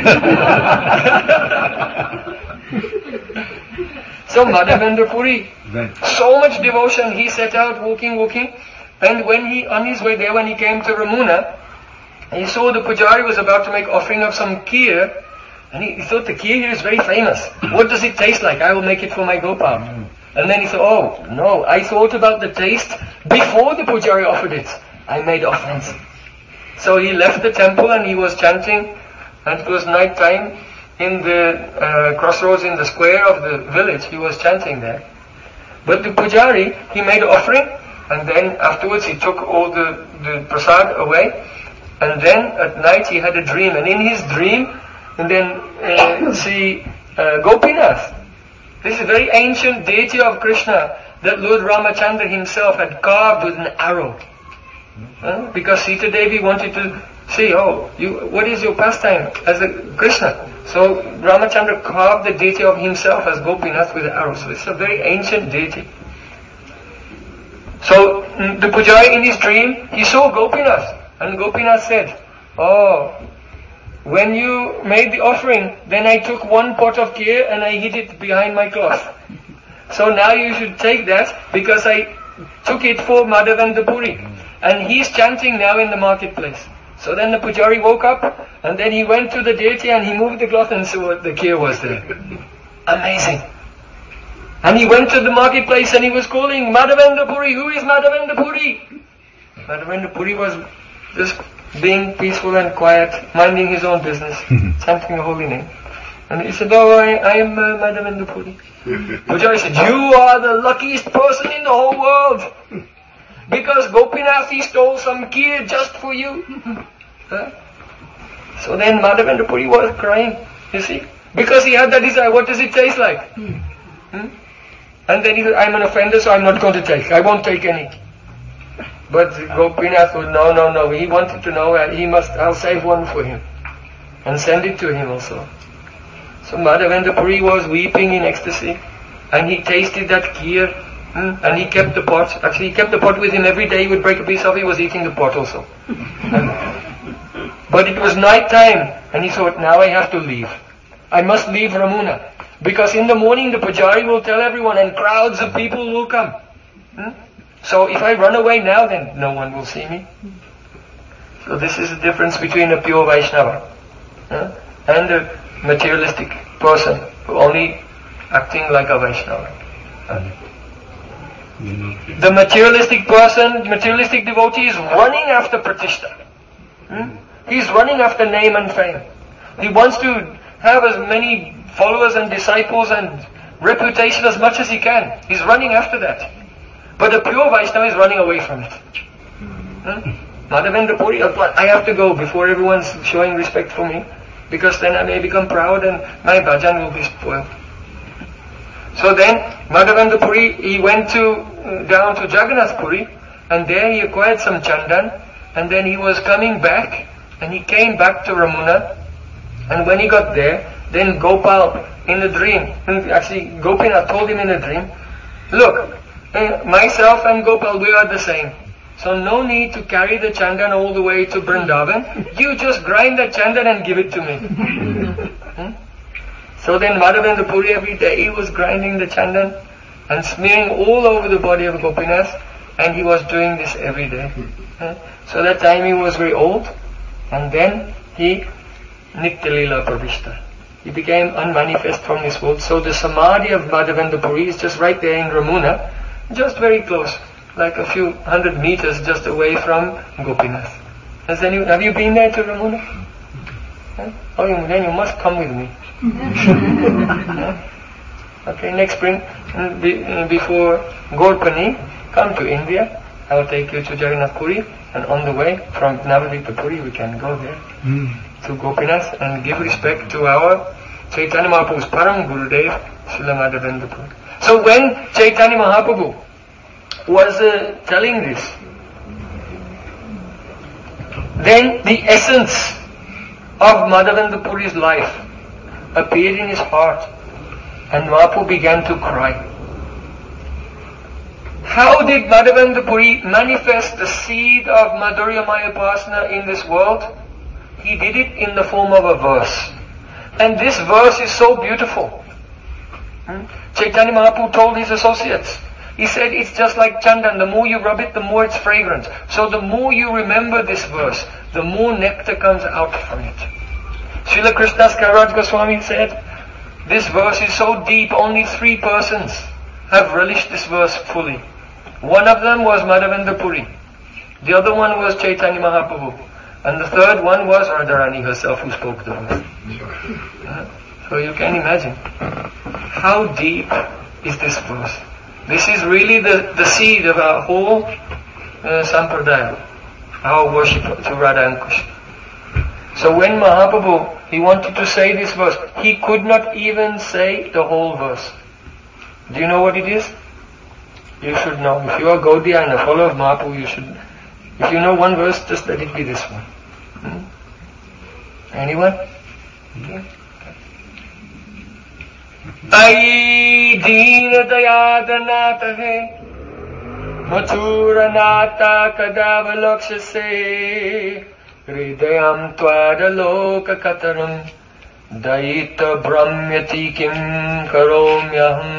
So Madhavendra Puri, so much devotion, he set out walking, and when he, on his way there, when he came to Ramuna, he saw the pujari was about to make offering of some kheer, and he thought the kheer here is very famous. What does it taste like? I will make it for my Gopal. And then he thought, oh no, I thought about the taste before the pujari offered it. I made offerings. So he left the temple and he was chanting, and it was night time in the crossroads in the square of the village. He was chanting there. But the pujari, he made an offering, and then afterwards he took all the prasad away, and then at night he had a dream, and in his dream, and then see Gopinath. This is a very ancient deity of Krishna that Lord Ramachandra himself had carved with an arrow. Because Sita Devi wanted to see, what is your pastime as a Krishna? So Ramachandra carved the deity of himself as Gopinath with an arrow. So it's a very ancient deity. So the pujari in his dream, he saw Gopinath, and Gopinath said, when you made the offering, then I took one pot of kheer and I hid it behind my cloth. So now you should take that because I took it for Madhavendra Puri. And he's chanting now in the marketplace. So then the pujari woke up, and then he went to the deity and he moved the cloth and saw the kheer was there. Amazing. And he went to the marketplace and he was calling, Madhavendra Puri, who is Madhavendra Puri? Madhavendra Puri was just being peaceful and quiet, minding his own business, chanting the holy name. And he said, I am Madhavendra Puri. Pujari said, you are the luckiest person in the whole world. Because Gopinath, he stole some kheer just for you. So then Madhavendra Puri was crying, you see. Because he had that desire, what does it taste like? And then he said, I'm an offender, so I'm not going to take. I won't take any. But Gopinath said, no. He wanted to know, I'll save one for him. And send it to him also. So Madhavendra Puri was weeping in ecstasy. And he tasted that kheer. And he kept the pot. Actually, he kept the pot with him every day. He would break a piece off. He was eating the pot also. But it was night time, and he thought, now I have to leave. I must leave Ramuna. Because in the morning the pujari will tell everyone, and crowds of people will come. So if I run away now, then no one will see me. So this is the difference between a pure Vaishnava and a materialistic person who only acting like a Vaishnava. The materialistic person, materialistic devotee is running after pratishtha. He's running after name and fame. He wants to have as many followers and disciples and reputation as much as he can. He's running after that. But the pure Vaishnava is running away from it. Madhavendra Puri, I have to go before everyone's showing respect for me, because then I may become proud and my bhajan will be spoiled. So then, Madhavendra Puri, he went down to Jagannath Puri, and there he acquired some chandan, and then he was coming back, and he came back to Ramuna, and when he got there, then Gopal, in a dream, actually Gopinath told him in a dream, look, myself and Gopal, we are the same. So no need to carry the chandan all the way to Vrindavan. You just grind that chandan and give it to me. So then Madhavendra Puri every day he was grinding the chandan and smearing all over the body of Gopinath, and he was doing this every day. So that time he was very old, and then he Nitya-lila pravishta. He became unmanifest from this world. So the samadhi of Madhavendra Puri is just right there in Ramuna, just very close, like a few 100 meters just away from Gopinath. Have you been there to Ramuna? Then you must come with me. Okay, next spring, before Gaurpani, come to India I'll take you to Jagannath Puri, and on the way from Navadvip to Puri we can go there to Gopinath and give respect to our Chaitanya Mahaprabhu's Param Gurudev, Srila Madhavendra Puri. So when Chaitanya Mahaprabhu was telling this, then the essence of Madhavendra Puri's life appeared in his heart, and Mahaprabhu began to cry. How did Madhavendra Puri manifest the seed of Madhurya Maya Upasana in this world? He did it in the form of a verse. And this verse is so beautiful. Chaitanya Mahaprabhu told his associates, he said, it's just like chandan. The more you rub it, the more it's fragrant. So the more you remember this verse, the more nectar comes out from it. Srila Krishnadas Kaviraj Goswami said, this verse is so deep, only 3 persons have relished this verse fully. One of them was Madhavendra Puri. The other one was Chaitanya Mahaprabhu. And the third one was Radharani herself who spoke the verse. So you can imagine how deep is this verse. This is really the seed of our whole sampradaya, our worship to Radha and Krishna. So when Mahaprabhu, he wanted to say this verse, he could not even say the whole verse. Do you know what it is? You should know. If you are Gaudiya and a follower of Mahaprabhu, you should. If you know one verse, just let it be this one. Anyone? Okay. Ai deen dayadanaata hai, mathura nata kadavalaksha hridayam twadaloka kataram, daita brahmyati kim karomyaham.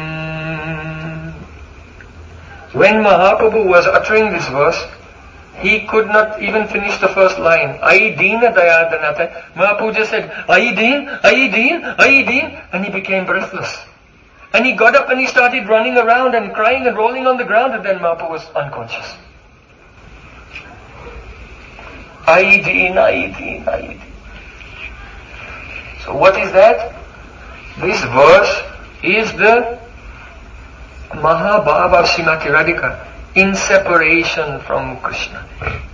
When Mahaprabhu was uttering this verse, he could not even finish the first line. Ai deena dayadanata. Mahaprabhu just said, Ai deen, Ai deen, Ai deen, and he became breathless. And he got up and he started running around and crying and rolling on the ground, and then Mahaprabhu was unconscious. Ai deen, Ai deen, Ai deen. So what is that? This verse is the Mahabhava of Srimati Radhika in separation from Krishna.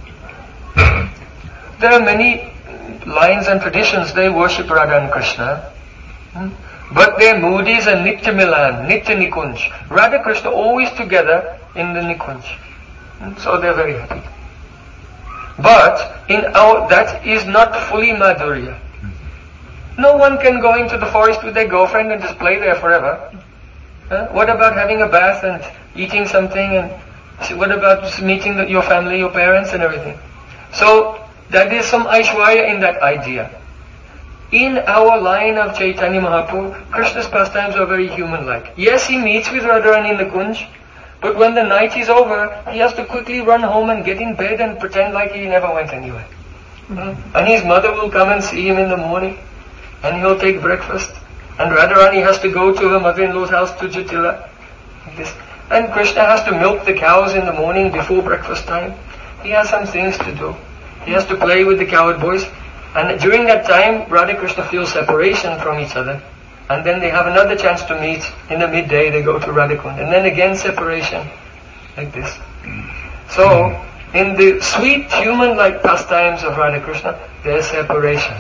There are many lines and traditions, they worship Radha and Krishna, but their mood is a Nitya Milan, Nitya Nikunj. Radha Krishna always together in the Nikunj. So they're very happy. But that is not fully Madhurya. No one can go into the forest with their girlfriend and just play there forever. What about having a bath and eating something, and what about meeting your family, your parents and everything? So there is some Aishwarya in that idea. In our line of Chaitanya Mahaprabhu, Krishna's pastimes are very human-like. Yes, he meets with Radharani in the Kunj, but when the night is over, he has to quickly run home and get in bed and pretend like he never went anywhere. And his mother will come and see him in the morning, and he'll take breakfast. And Radharani has to go to her mother-in-law's house to Jatila. Like this. And Krishna has to milk the cows in the morning before breakfast time. He has some things to do. He has to play with the cowherd boys. And during that time, Radha Krishna feel separation from each other. And then they have another chance to meet. In the midday, they go to Radhakund. And then again separation. Like this. So, in the sweet human-like pastimes of Radha Krishna, there's separation.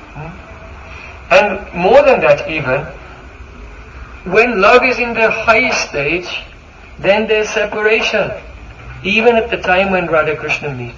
And more than that even, when love is in the highest stage, then there's separation, even at the time when Radha Krishna meet.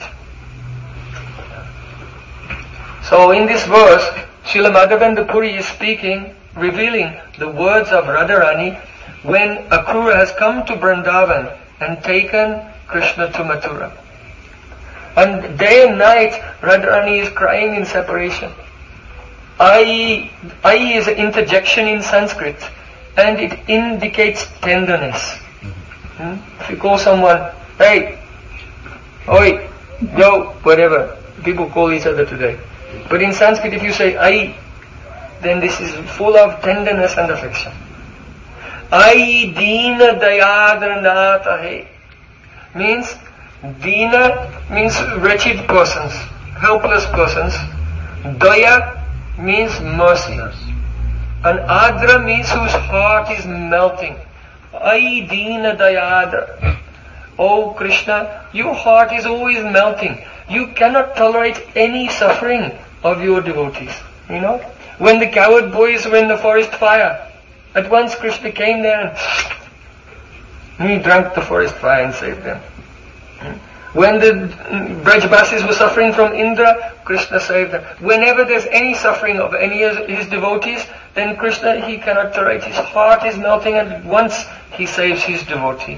So in this verse, Srila Madhavendra Puri is speaking, revealing the words of Radharani when Akrura has come to Vrindavan and taken Krishna to Mathura. And day and night, Radharani is crying in separation. Ai is an interjection in Sanskrit, and it indicates tenderness. If you call someone, hey, oi, yo, whatever, people call each other today. But in Sanskrit, if you say ai, then this is full of tenderness and affection. Ai deena dayadranata hai means, deena means wretched persons, helpless persons. Daya means mercy. And adra means whose heart is melting. Ai deena dayadra. "Oh Krishna, your heart is always melting. You cannot tolerate any suffering of your devotees." You know? When the cowherd boys were in the forest fire, at once Krishna came there and he drank the forest fire and saved them. When the Brajbasis were suffering from Indra, Krishna saved them. Whenever there's any suffering of any of his devotees, then Krishna, he cannot tolerate. His heart is melting and at once he saves his devotee.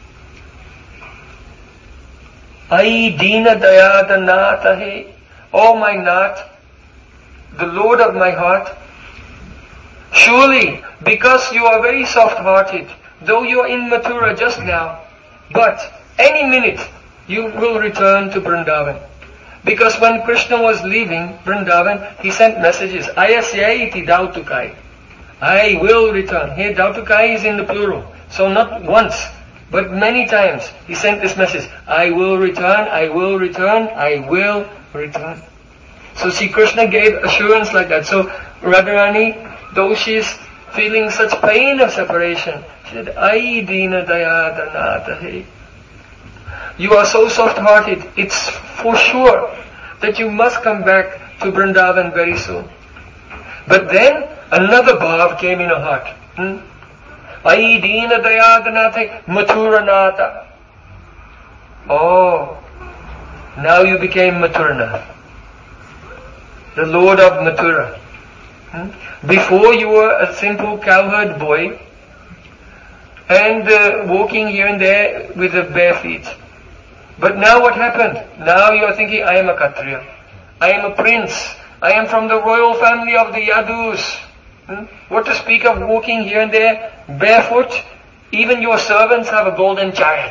Ai Dina Dayada Nata He. Oh my Nath, the Lord of my heart, surely because you are very soft-hearted, though you are in Mathura just now, but any minute you will return to Vrindavan. Because when Krishna was leaving Vrindavan, he sent messages. Ayasya iti dautukai. I will return. Here dautukai is in the plural. So not once, but many times he sent this message. I will return, I will return, I will return. So Sri Krishna gave assurance like that. So Radharani, though she is feeling such pain of separation, she said, Ai Dina Dayada Nata He. You are so soft-hearted, it's for sure that you must come back to Vrindavan very soon. But then another bhav came in her heart. Ai Dina Dayada Nata Mathura Nata. Oh, now you became Mathuranath, the Lord of Mathura. Before you were a simple cowherd boy and walking here and there with the bare feet. But now what happened? Now you are thinking, I am a Kshatriya. I am a prince. I am from the royal family of the Yadus. What to speak of walking here and there barefoot? Even your servants have a golden chariot.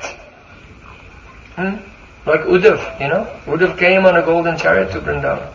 Like Uddhav, you know. Uddhav came on a golden chariot to Vrindavan.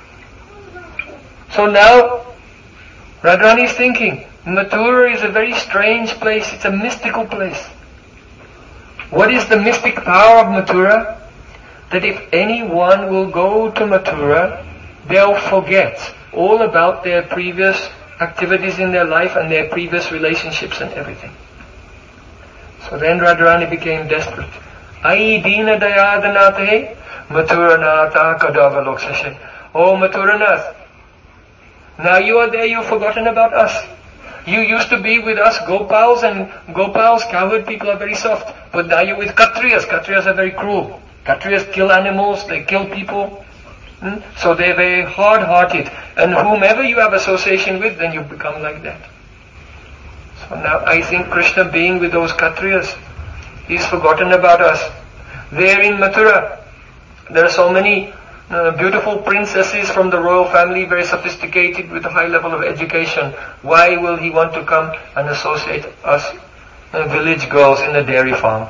So now Radharani is thinking, Mathura is a very strange place. It's a mystical place. What is the mystic power of Mathura? That if anyone will go to Mathura, they'll forget all about their previous activities in their life and their previous relationships and everything. So then Radharani became desperate. Ai Dina Dayada Nata He, Mathura Nata Kadava Loksashe. Oh Mathuranath, now you are there, you've forgotten about us. You used to be with us Gopals, and Gopals, cowherd people, are very soft. But now you're with Kshatriyas. Kshatriyas are very cruel. Kshatriyas kill animals, they kill people. So they're very hard-hearted. And whomever you have association with, then you become like that. So now I think Krishna being with those Kshatriyas, he's forgotten about us. There in Mathura, there are so many beautiful princesses from the royal family, very sophisticated with a high level of education. Why will he want to come and associate us village girls in a dairy farm?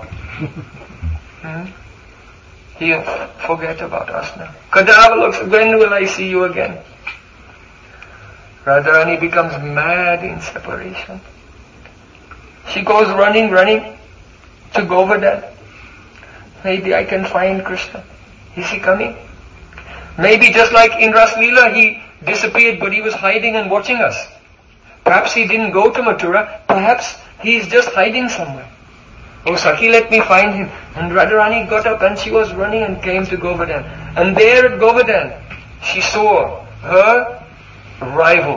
He'll forget about us now. Kadava looks, when will I see you again? Radharani becomes mad in separation. She goes running to Govardhan. Maybe I can find Krishna. Is he coming? Maybe just like in Ras Leela, he disappeared, but he was hiding and watching us. Perhaps he didn't go to Mathura. Perhaps he is just hiding somewhere. Oh, Sakhi, let me find him. And Radharani got up and she was running and came to Govardhan. And there at Govardhan, she saw her rival,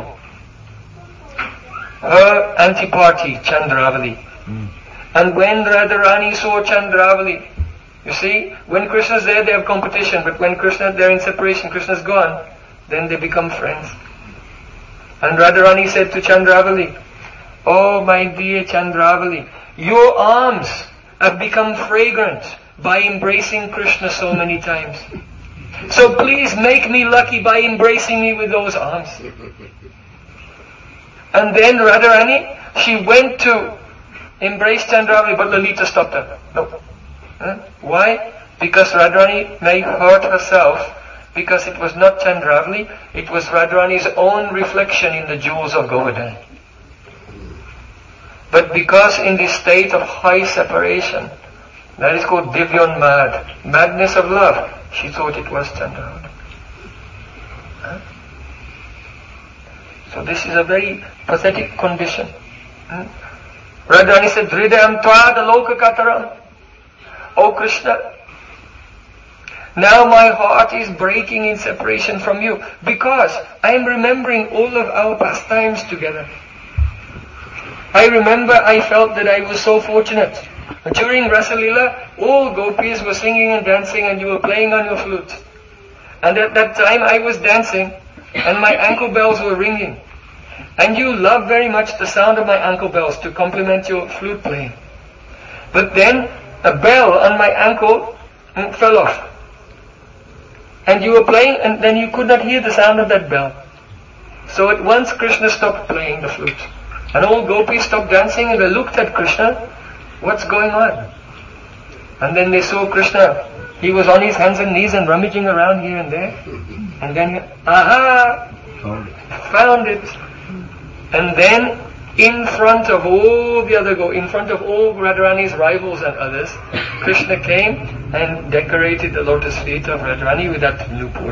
her anti-party, Chandravali. And when Radharani saw Chandravali, you see, when Krishna's there, they have competition, but when Krishna, they're in separation, Krishna's gone, then they become friends. And Radharani said to Chandravali, oh my dear Chandravali, your arms have become fragrant by embracing Krishna so many times. So please make me lucky by embracing me with those arms. And then Radharani, she went to embrace Chandravali, but Lalita stopped her. No. Why? Because Radharani may hurt herself, because it was not Chandravali, it was Radharani's own reflection in the jewels of Govardhan. But because in this state of high separation, that is called Divyon Mad, madness of love, she thought it was Chandravali. So this is a very pathetic condition. Radharani said, Hridayam Tvada Loka Kataram. "Oh Krishna, now my heart is breaking in separation from you because I am remembering all of our pastimes together. I remember I felt that I was so fortunate. During Rasa Leela, all gopis were singing and dancing and you were playing on your flute. And at that time I was dancing and my ankle bells were ringing. And you loved very much the sound of my ankle bells to complement your flute playing. But then a bell on my ankle fell off. And you were playing and then you could not hear the sound of that bell. So at once Krishna stopped playing the flute. And all gopis stopped dancing and they looked at Krishna. What's going on? And then they saw Krishna. He was on his hands and knees and rummaging around here and there. And then, found it. And then, in front of all the other in front of all Radharani's rivals and others, Krishna came and decorated the lotus feet of Radharani with that nupur.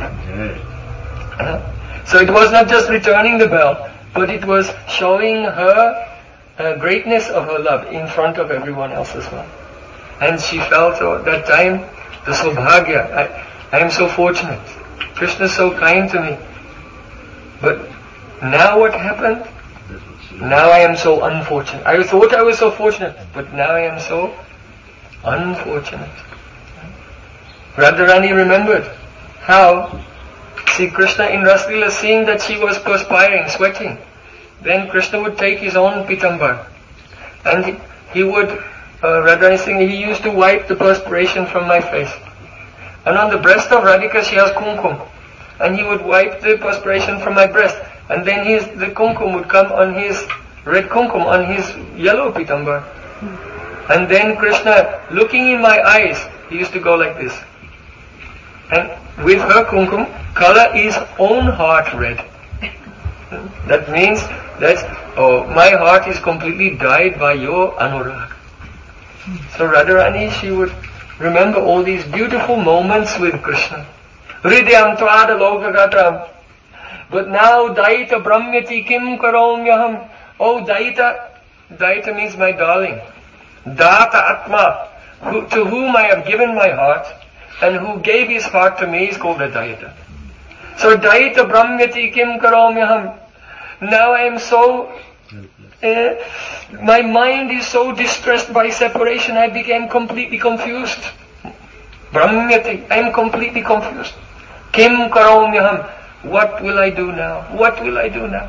So it was not just returning the bell, but it was showing her greatness of her love in front of everyone else as well. And she felt at that time the Saubhagya. I am so fortunate. Krishna is so kind to me. But now what happened? Now I am so unfortunate. I thought I was so fortunate, but now I am so unfortunate. Radharani remembered how see Krishna in Rasa Leela, seeing that she was perspiring, sweating. Then Krishna would take his own pitambar and he would, Radharani saying, he used to wipe the perspiration from my face. And on the breast of Radhika she has kumkum. And he would wipe the perspiration from my breast. And then the kumkum would come on his red kumkum, on his yellow pitambar. And then Krishna, looking in my eyes, he used to go like this. And with her kumkum, color his own heart red. That means that, my heart is completely dyed by your anurag. So Radharani, she would remember all these beautiful moments with Krishna. Hridayam tvada lokagatam. But now, Daita Brahmyati Kim Karomyaham. Oh, Daita means my darling. Data Atma, to whom I have given my heart, and who gave his heart to me is called a Daita. So, Daita Brahmyati Kim Karomyaham. Now I am so, my mind is so distressed by separation, I became completely confused. Brahmyati, I am completely confused. Kim Karomyaham. What will I do now? What will I do now?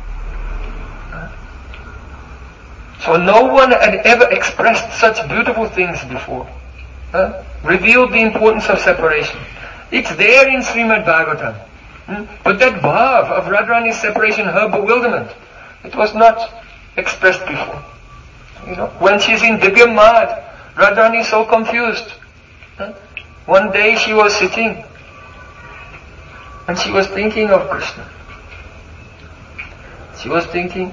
So no one had ever expressed such beautiful things before. Revealed the importance of separation. It's there in Srimad Bhagavatam. But that bhav of Radharani's separation, her bewilderment, it was not expressed before. When she's in Divya Mad, Radharani is so confused. One day she was sitting and she was thinking of Krishna. She was thinking,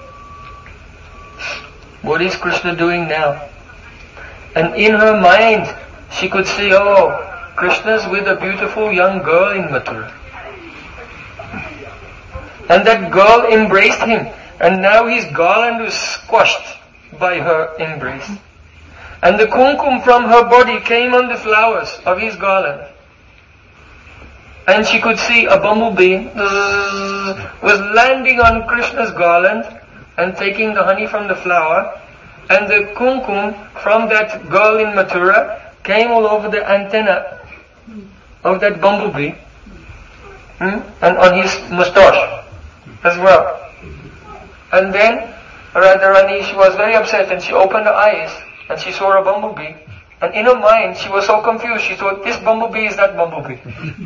what is Krishna doing now? And in her mind, she could see, Krishna's with a beautiful young girl in Mathura. And that girl embraced him. And now his garland was squashed by her embrace. And the kumkum from her body came on the flowers of his garland. And she could see a bumblebee was landing on Krishna's garland and taking the honey from the flower. And the kumkum from that girl in Mathura came all over the antenna of that bumblebee. And on his moustache as well. And then Radharani, she was very upset and she opened her eyes and she saw a bumblebee. And in her mind, she was so confused. She thought, this bumblebee is that bumblebee.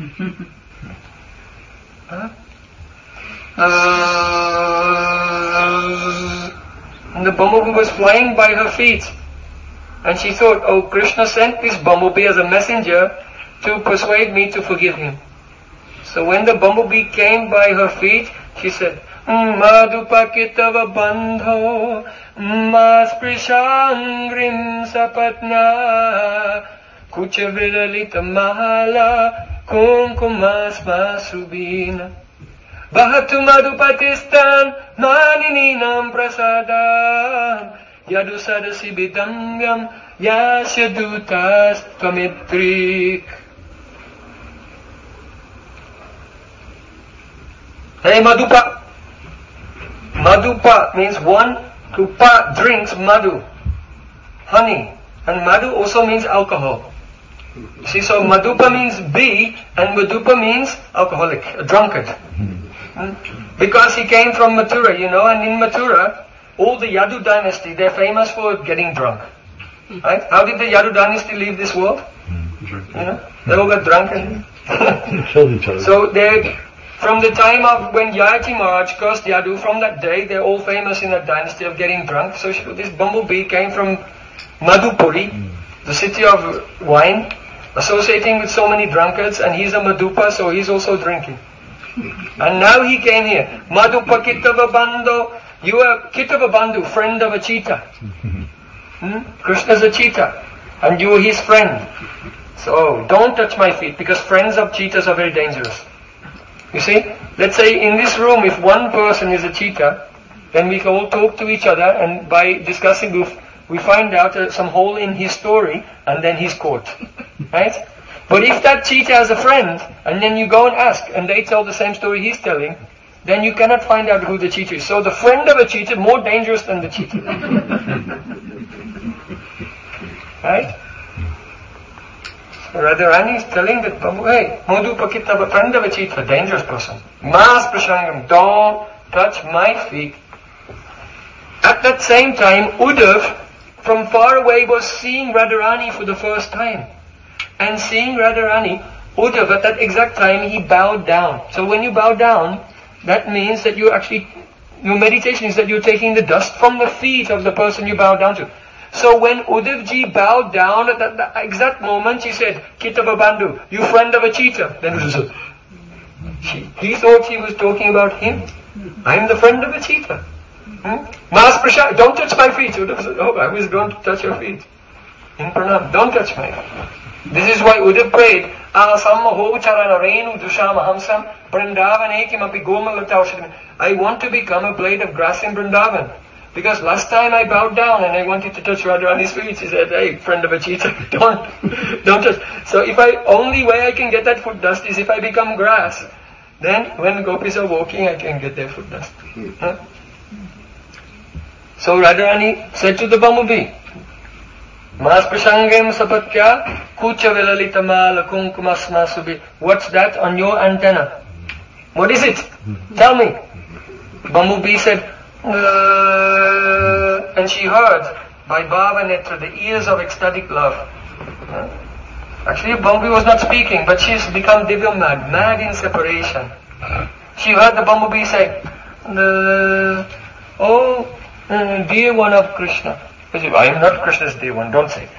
And the bumblebee was flying by her feet. And she thought, Krishna sent this bumblebee as a messenger to persuade me to forgive him. So when the bumblebee came by her feet, she said, Madhupakitava bandho masprisangrim sapatna kuchaviralita mahala kumkumasma subina Bahatu madhupatistan manininam prasadam Yadu sadasi bidamyam yasya dutas tvamitrik. Hey Madhupa. Madhupa means one who drinks madhu, honey. And madhu also means alcohol. See, so Madhupa means bee, and Madhupa means alcoholic, a drunkard. Because he came from Mathura, and in Mathura, all the Yadu dynasty, they're famous for getting drunk. Right? How did the Yadu dynasty leave this world? They all got drunk and killed each other. So from the time of when Yayati Maharaj cursed Yadu, from that day, they're all famous in that dynasty of getting drunk. So this bumblebee came from Madhupuri, the city of wine, associating with so many drunkards, and he's a Madhupa, so he's also drinking. And now he came here. Madhupa Kittava Bandhu, you are Kittava Bandhu, friend of a cheetah. Krishna's a cheetah, and you are his friend. So don't touch my feet, because friends of cheetahs are very dangerous. You see, let's say in this room, if one person is a cheetah, then we can all talk to each other, and by discussing, we find out some hole in his story, and then he's caught. Right? But if that cheetah has a friend, and then you go and ask, and they tell the same story he's telling, then you cannot find out who the cheetah is. So the friend of a cheetah is more dangerous than the cheetah. Right? So Radharani is telling that, hey, Madhupa Kittava, friend of a cheetah, dangerous person. Mas Prashangam, don't touch my feet. At that same time, Uddhav, from far away, was seeing Radharani for the first time. And seeing Radharani, Uddhav, at that exact time, he bowed down. So when you bow down, that means that your meditation is that you're taking the dust from the feet of the person you bow down to. So when Uddhavji bowed down at that exact moment, he said, Kittava Bandhu, you friend of a cheetah. Then he thought he was talking about him. I'm the friend of a cheetah. Mas Prashad, don't touch my feet. Uddhav said, oh, I was going to touch your feet. In pranam, don't touch my feet. This is why Uddhav prayed, Asam ho charana renu dusham hamsam Vrindavan ekimapi gomalata. I want to become a blade of grass in Vrindavan. Because last time I bowed down and I wanted to touch Radharani's feet, she said, hey, friend of a cheetah, don't touch. So only way I can get that foot dust is if I become grass. Then when gopis are walking, I can get their foot dust. So Radharani said to the bumblebee, Mas Prashangam Sapatya Kucha Velalitamala Kunkumasma Subi. What's that on your antenna? What is it? Tell me. Bumblebee said, and she heard by Bhava Netra, the ears of ecstatic love. Actually, Bumblebee was not speaking, but she's become Divya mad in separation. She heard the bumblebee say, dear one of Krishna. I am not Krishna's dear one, don't say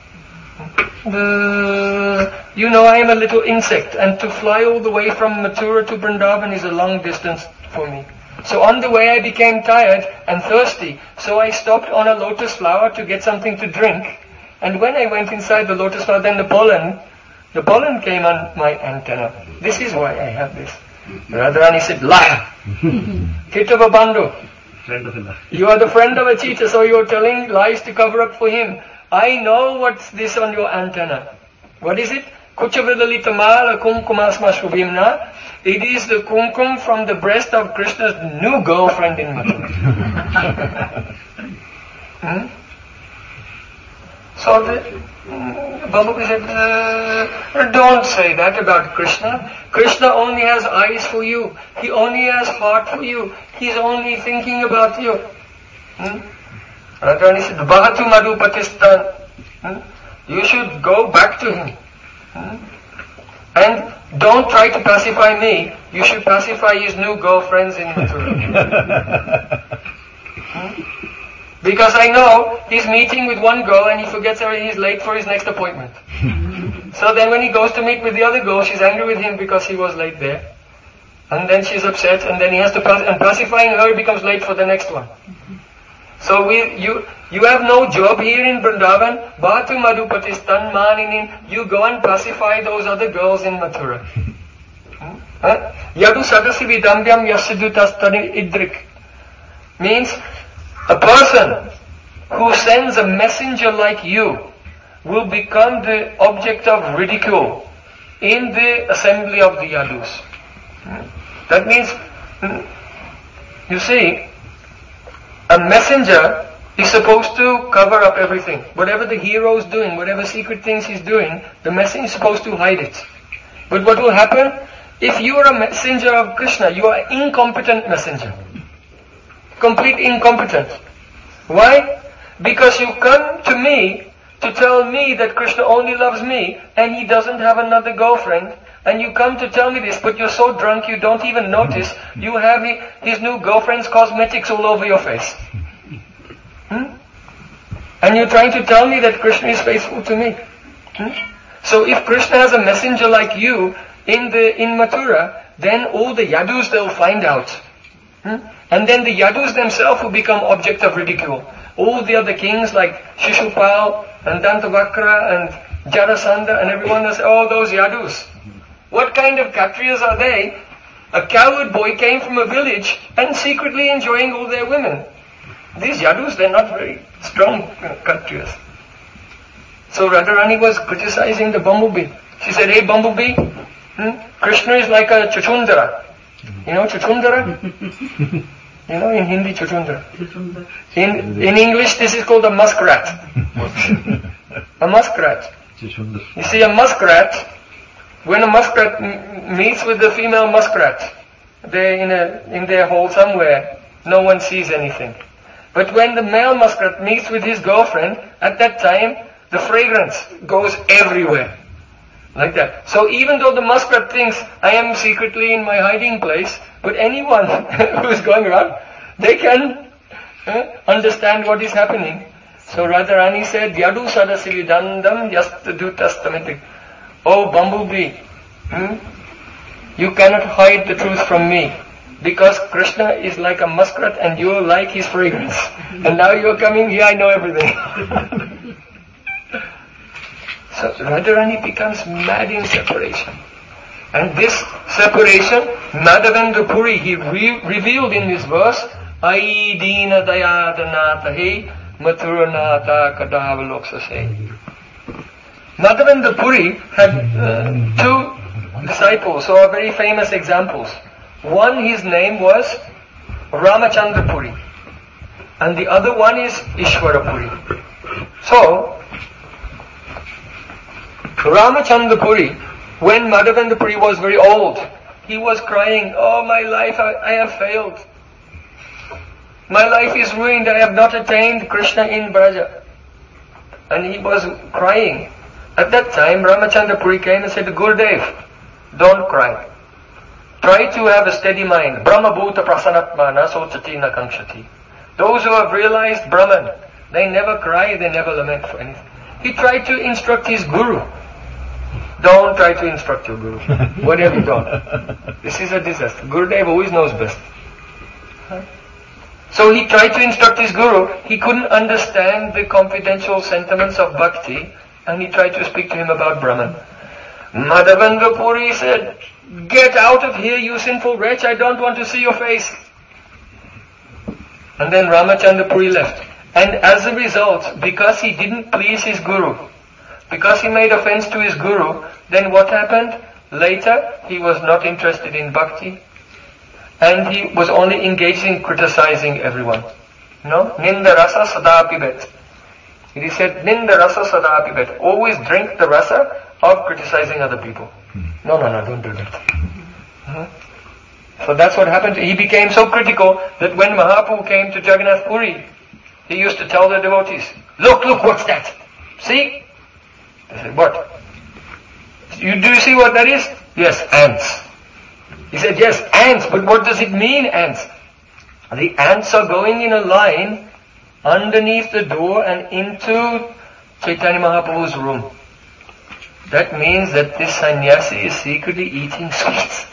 that. I am a little insect, and to fly all the way from Mathura to Vrindavan is a long distance for me. So on the way I became tired and thirsty, so I stopped on a lotus flower to get something to drink. And when I went inside the lotus flower, then the pollen came on my antenna. This is why I have this. Radharani said, liar! Kittava Bandhu. You are the friend of a cheetah, so you are telling lies to cover up for him. I know what's this on your antenna. What is it? Kuchavidalitamala kumkumasma shubhimna. It is the kumkum from the breast of Krishna's new girlfriend in Mathura. So the Bumblebee said, don't say that about Krishna. Krishna only has eyes for you. He only has heart for you. He's only thinking about you. Radharani said, Bhatu Madhupatistan. You should go back to him. And don't try to pacify me. You should pacify his new girlfriends in Mathura. Because I know he's meeting with one girl and he forgets her and he's late for his next appointment. So then when he goes to meet with the other girl, she's angry with him because he was late there. And then she's upset, and then he has to and pacifying her becomes late for the next one. So you have no job here in Vrindavan. Bhatu Madhupatistan Maninin. You go and pacify those other girls in Mathura. Yadu Sadasi Vidambyam Yasidutastani Idrik. Means a person who sends a messenger like you will become the object of ridicule in the assembly of the Yadus. That means, you see, a messenger is supposed to cover up everything. Whatever the hero is doing, whatever secret things he's doing, the messenger is supposed to hide it. But what will happen? If you are a messenger of Krishna, you are an incompetent messenger. Complete incompetent. Why? Because you come to me to tell me that Krishna only loves me and he doesn't have another girlfriend, and you come to tell me this, but you're so drunk you don't even notice you have his new girlfriend's cosmetics all over your face. And you're trying to tell me that Krishna is faithful to me. So if Krishna has a messenger like you in Mathura, then all the Yadus they'll find out. And then the Yadus themselves will become object of ridicule. All the other kings like Shishupal and Dantavakra and Jarasandha and everyone will say, oh, those Yadus. What kind of Kshatriyas are they? A coward boy came from a village and secretly enjoying all their women. These Yadus, they're not very strong Kshatriyas. So Radharani was criticizing the bumblebee. She said, hey bumblebee, Krishna is like a chuchundara. You know chuchundara? You know in Hindi chuchundara. In English this is called a muskrat. A muskrat. You see a muskrat, when a muskrat meets with the female muskrat, they're in their hole somewhere, no one sees anything. But when the male muskrat meets with his girlfriend, at that time, the fragrance goes everywhere. Like that. So even though the muskrat thinks, I am secretly in my hiding place, but anyone who is going around, they can understand what is happening. So Radharani said, Yadu sadasividandam yastadutastamiti. Oh bumblebee, you cannot hide the truth from me. Because Krishna is like a muskrat and you're like his fragrance. And now you're coming here, I know everything. So Radharani becomes mad in separation. And this separation, Madhavendra Puri, he revealed in this verse, Ai Dina Dayadanata He Mathuranata Kadavaloksa. Madhavendra Puri had two disciples who are very famous examples. One, his name was Ramachandra Puri, and the other one is Ishwara Puri. So, Ramachandra Puri, when Madhavendra Puri was very old, he was crying, oh my life, I have failed. My life is ruined, I have not attained Krishna in Braja. And he was crying. At that time, Ramachandra Puri came and said, Gurudev, don't cry. Try to have a steady mind. Brahma bhuta prasanatma na sochati na kankshati. Those who have realized Brahman, they never cry, they never lament for anything. He tried to instruct his guru. Don't try to instruct your guru. What have you done? This is a disaster. Gurudev always knows best. So he tried to instruct his guru. He couldn't understand the confidential sentiments of bhakti, and he tried to speak to him about Brahman. Madhavendra Puri said, get out of here, you sinful wretch, I don't want to see your face. And then Ramachandra Puri left. And as a result, because he didn't please his guru, because he made offense to his guru, then what happened? Later, he was not interested in bhakti, and he was only engaged in criticizing everyone. No? Ninda rasa sada pibet. He said, Ninda rasa sada pibet. Always drink the rasa of criticizing other people. No, don't do that. So that's what happened. He became so critical that when Mahaprabhu came to Jagannath Puri, he used to tell the devotees, look, what's that? See? They said, what? Do you see what that is? Yes, ants. He said, yes, ants, but what does it mean, ants? The ants are going in a line underneath the door and into Chaitanya Mahaprabhu's room. That means that this sannyasi is secretly eating sweets.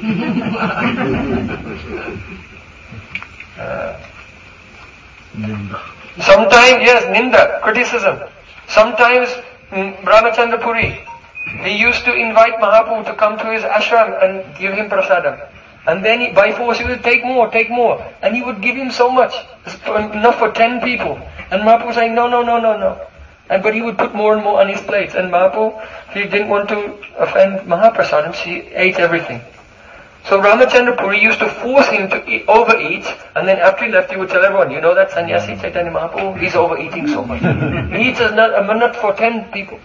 Sometimes, yes, ninda, criticism. Sometimes, Ramachandra Puri, he used to invite Mahaprabhu to come to his ashram and give him prasadam. And then by force he would take more. And he would give him so much, enough for 10 people. And Mahaprabhu was saying, no. But he would put more and more on his plates. And Mahaprabhu, he didn't want to offend Mahaprasadam, so he ate everything. So Ramachandra Puri used to force him to overeat, and then after he left, he would tell everyone, you know that sannyasi Chaitanya Mahaprabhu, he's overeating so much. He eats a minute for 10 people.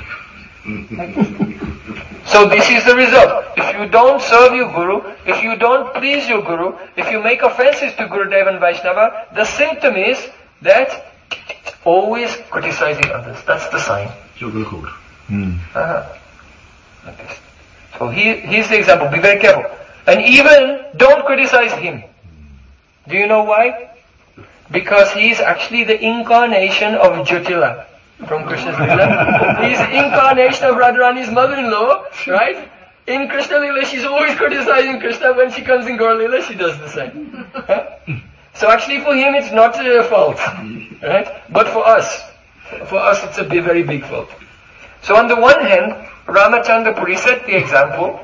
So this is the result. If you don't serve your Guru, if you don't please your Guru, if you make offenses to Gurudev and Vaishnava, the symptom is that always criticizing others. That's the sign. Like this. So here's the example. Be very careful. And even don't criticize him. Do you know why? Because he is actually the incarnation of Jyotila from Krishna's Lila. He is the incarnation of Radharani's mother-in-law, right? In Krishna Lila, she's always criticizing Krishna. When she comes in Gaur Lila, she does the same. So actually for him it's not a fault, right? But for us it's a very big fault. So on the one hand, Ramachandra Puri set the example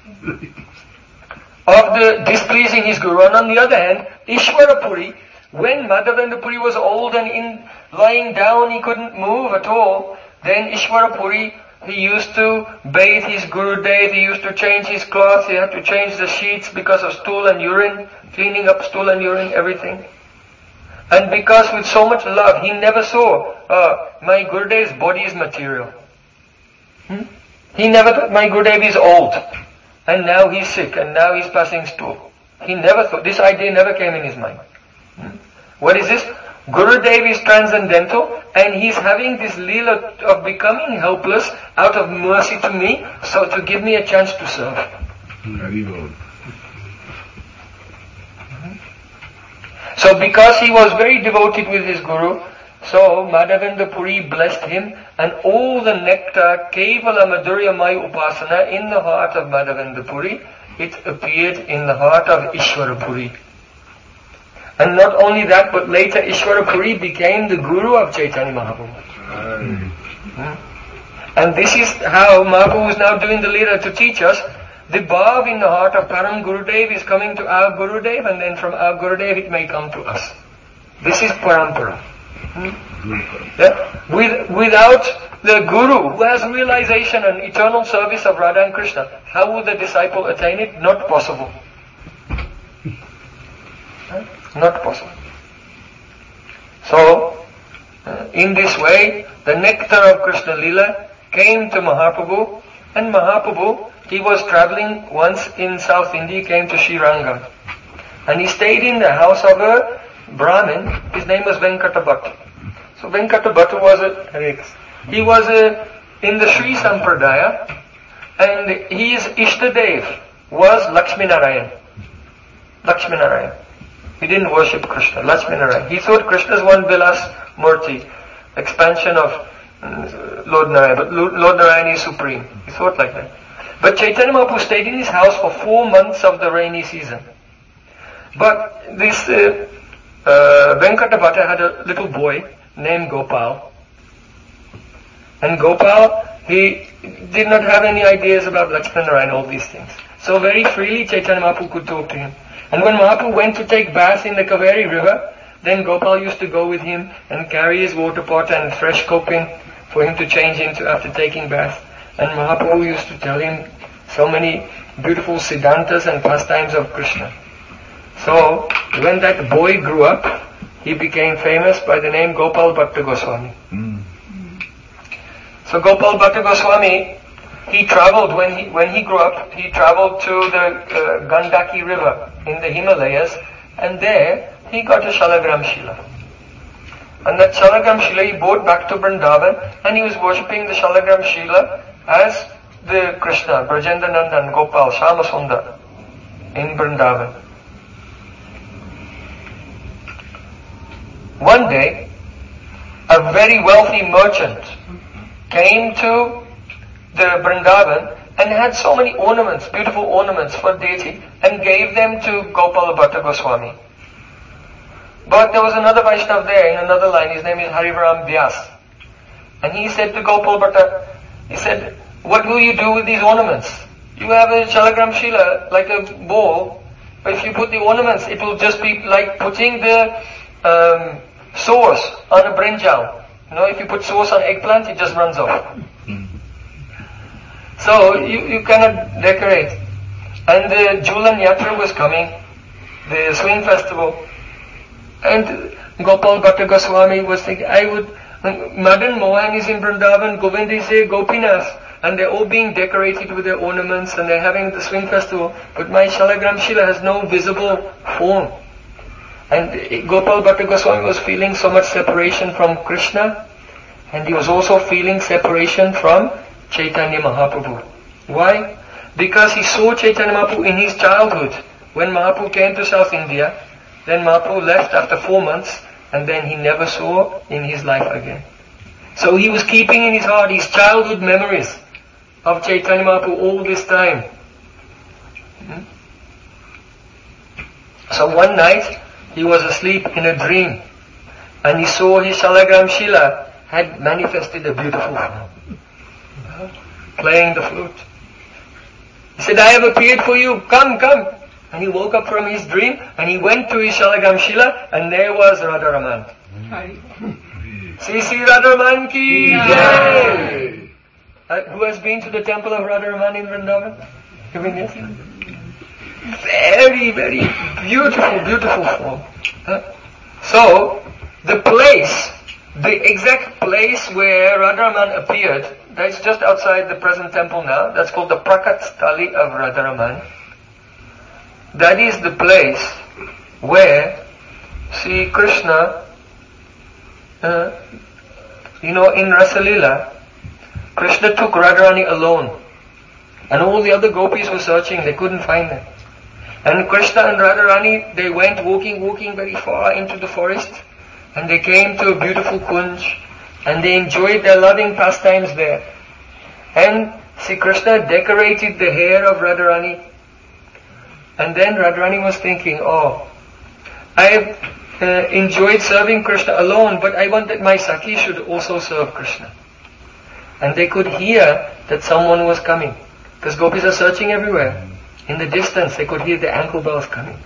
of the displeasing his Guru, and on the other hand, Ishwara Puri, when Madhavendra Puri was old and lying down, he couldn't move at all, then Ishwara Puri, he used to bathe his Gurudev, he used to change his clothes, he had to change the sheets because of stool and urine, cleaning up stool and urine, everything. And because with so much love, he never saw, my Gurudev's body is material. He never thought, my Gurudev is old, and now he's sick, and now he's passing stool. He never thought, this idea never came in his mind. What is this? Gurudev is transcendental, and he's having this leela of becoming helpless out of mercy to me, so to give me a chance to serve. So because he was very devoted with his Guru, so Madhavendra Puri blessed him, and all the nectar, Kevala Madhurya Maya Upasana, in the heart of Madhavendra Puri, it appeared in the heart of Ishwara Puri. And not only that, but later Ishwara Puri became the Guru of Chaitanya Mahaprabhu. And this is how Mahaprabhu is now doing the leela to teach us. The bhav in the heart of Param Gurudev is coming to our Gurudev, and then from our Gurudev it may come to us. This is parampara. Yeah? Without the Guru who has realization and eternal service of Radha and Krishna, how would the disciple attain it? Not possible. Not possible. So, in this way, the nectar of Krishna Lila came to Mahaprabhu, and Mahaprabhu, he was traveling once in South India, he came to Srirangam. And he stayed in the house of a Brahmin, his name was Venkata Bhatta. So Venkata Bhatta was in the Sri Sampradaya, and his Ishtadev was Lakshmi Narayan. Lakshmi Narayan. He didn't worship Krishna, Lakshmi Narayan. He thought Krishna is one Vilas Murti, expansion of Lord Narayan, but Lord Narayan is supreme. He thought like that. But Chaitanya Mahaprabhu stayed in his house for 4 months of the rainy season. But this Venkata Bhatta had a little boy named Gopal. And Gopal, he did not have any ideas about Lakshmi Narayan, all these things. So very freely Chaitanya Mahaprabhu could talk to him. And when Mahaprabhu went to take bath in the Kaveri river, then Gopal used to go with him and carry his water pot and fresh coping for him to change into after taking bath. And Mahaprabhu used to tell him so many beautiful siddhantas and pastimes of Krishna. So, when that boy grew up, he became famous by the name Gopal Bhatta Goswami. So Gopal Bhatta Goswami, he traveled, when he grew up, he traveled to the Gandaki river in the Himalayas, and there he got a Shalagram Shila. And that Shalagram Shila he brought back to Vrindavan, and he was worshipping the Shalagram Shila as the Krishna, Brajendra Nandan, Gopal, Shama Sundar in Vrindavan. One day, a very wealthy merchant came to the Vrindavan and had so many ornaments, beautiful ornaments for deity, and gave them to Gopal Bhatta Goswami. But there was another Vaishnava there in another line, his name is Harivaram Vyas. And he said to Gopal Bhatta, he said, what will you do with these ornaments? You have a Shalagram Shila, like a bowl, but if you put the ornaments, it will just be like putting the sauce on a brinjal. If you put sauce on eggplant, it just runs off. So you cannot decorate. And the Julan Yatra was coming, the swing festival. And Gopal Bhatta Goswami was thinking, Madan Mohan is in Vrindavan, Govind is there, Gopinath, and they're all being decorated with their ornaments and they're having the swing festival. But my Shalagram Shila has no visible form. And Gopal Bhatta Goswami was feeling so much separation from Krishna, and he was also feeling separation from Chaitanya Mahaprabhu. Why? Because he saw Chaitanya Mahaprabhu in his childhood. When Mahaprabhu came to South India, then Mahaprabhu left after 4 months, and then he never saw in his life again. So he was keeping in his heart his childhood memories of Chaitanya Mahaprabhu all this time. So one night, he was asleep in a dream, and he saw his Shalagram Shila had manifested a beautiful form, playing the flute. He said, I have appeared for you, come, come. And he woke up from his dream, and he went to his Shalagram Shila, and there was Radharaman. Sri Radharaman ki jai! Who has been to the temple of Radharaman in Vrindavan? Very, very beautiful, beautiful form. So, the exact place where Radharaman appeared, that's just outside the present temple now, that's called the Prakat Stali of Radharaman. That is the place where Sri Krishna, in Rasalila, Krishna took Radharani alone. And all the other gopis were searching, they couldn't find them. And Krishna and Radharani, they went walking very far into the forest, and they came to a beautiful kunj, and they enjoyed their loving pastimes there. And Sri Krishna decorated the hair of Radharani. And then Radharani was thinking, I've enjoyed serving Krishna alone, but I want that my Sakhi should also serve Krishna. And they could hear that someone was coming, because gopis are searching everywhere. In the distance, they could hear the ankle bells coming.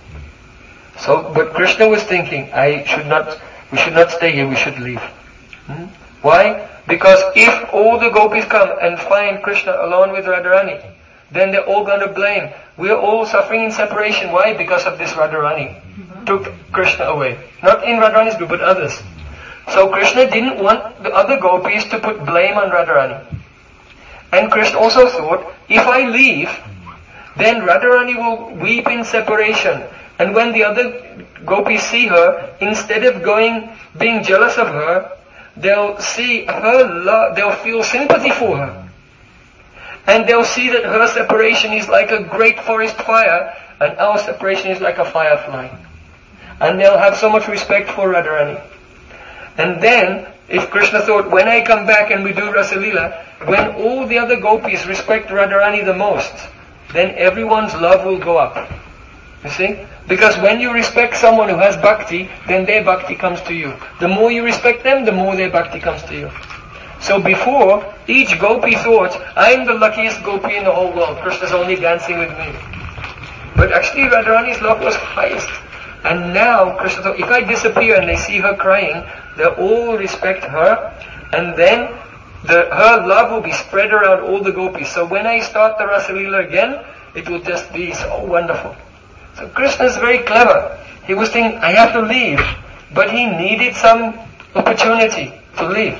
But Krishna was thinking, we should not stay here, we should leave. Why? Because if all the gopis come and find Krishna alone with Radharani, then they're all going to blame. We're all suffering in separation. Why? Because of this Radharani. Took Krishna away. Not in Radharani's group, but others. So Krishna didn't want the other gopis to put blame on Radharani. And Krishna also thought, if I leave, then Radharani will weep in separation. And when the other gopis see her, instead of being jealous of her, they'll see her love, they'll feel sympathy for her. And they'll see that her separation is like a great forest fire, and our separation is like a firefly. And they'll have so much respect for Radharani. And then, if Krishna thought, when I come back and we do Rasalila, when all the other gopis respect Radharani the most, then everyone's love will go up. You see? Because when you respect someone who has bhakti, then their bhakti comes to you. The more you respect them, the more their bhakti comes to you. So before, each gopi thought, I'm the luckiest gopi in the whole world. Krishna's only dancing with me. But actually Radharani's love was highest. And now Krishna thought, if I disappear and they see her crying, they'll all respect her, and then her love will be spread around all the gopis. So when I start the Rasalila again, it will just be so wonderful. So Krishna is very clever. He was thinking, I have to leave. But he needed some opportunity to leave.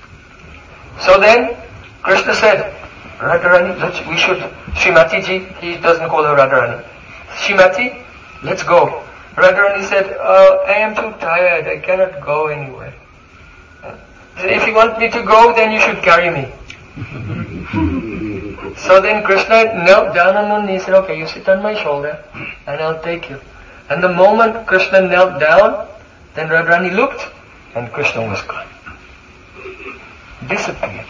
So then, Krishna said, Radharani, Srimati ji, he doesn't call her Radharani. Srimati, let's go. Radharani said, I am too tired, I cannot go anywhere. He said, if you want me to go, then you should carry me. So then Krishna knelt down on one knee and said, okay, you sit on my shoulder, and I'll take you. And the moment Krishna knelt down, then Radharani looked, and Krishna was gone. Disappeared.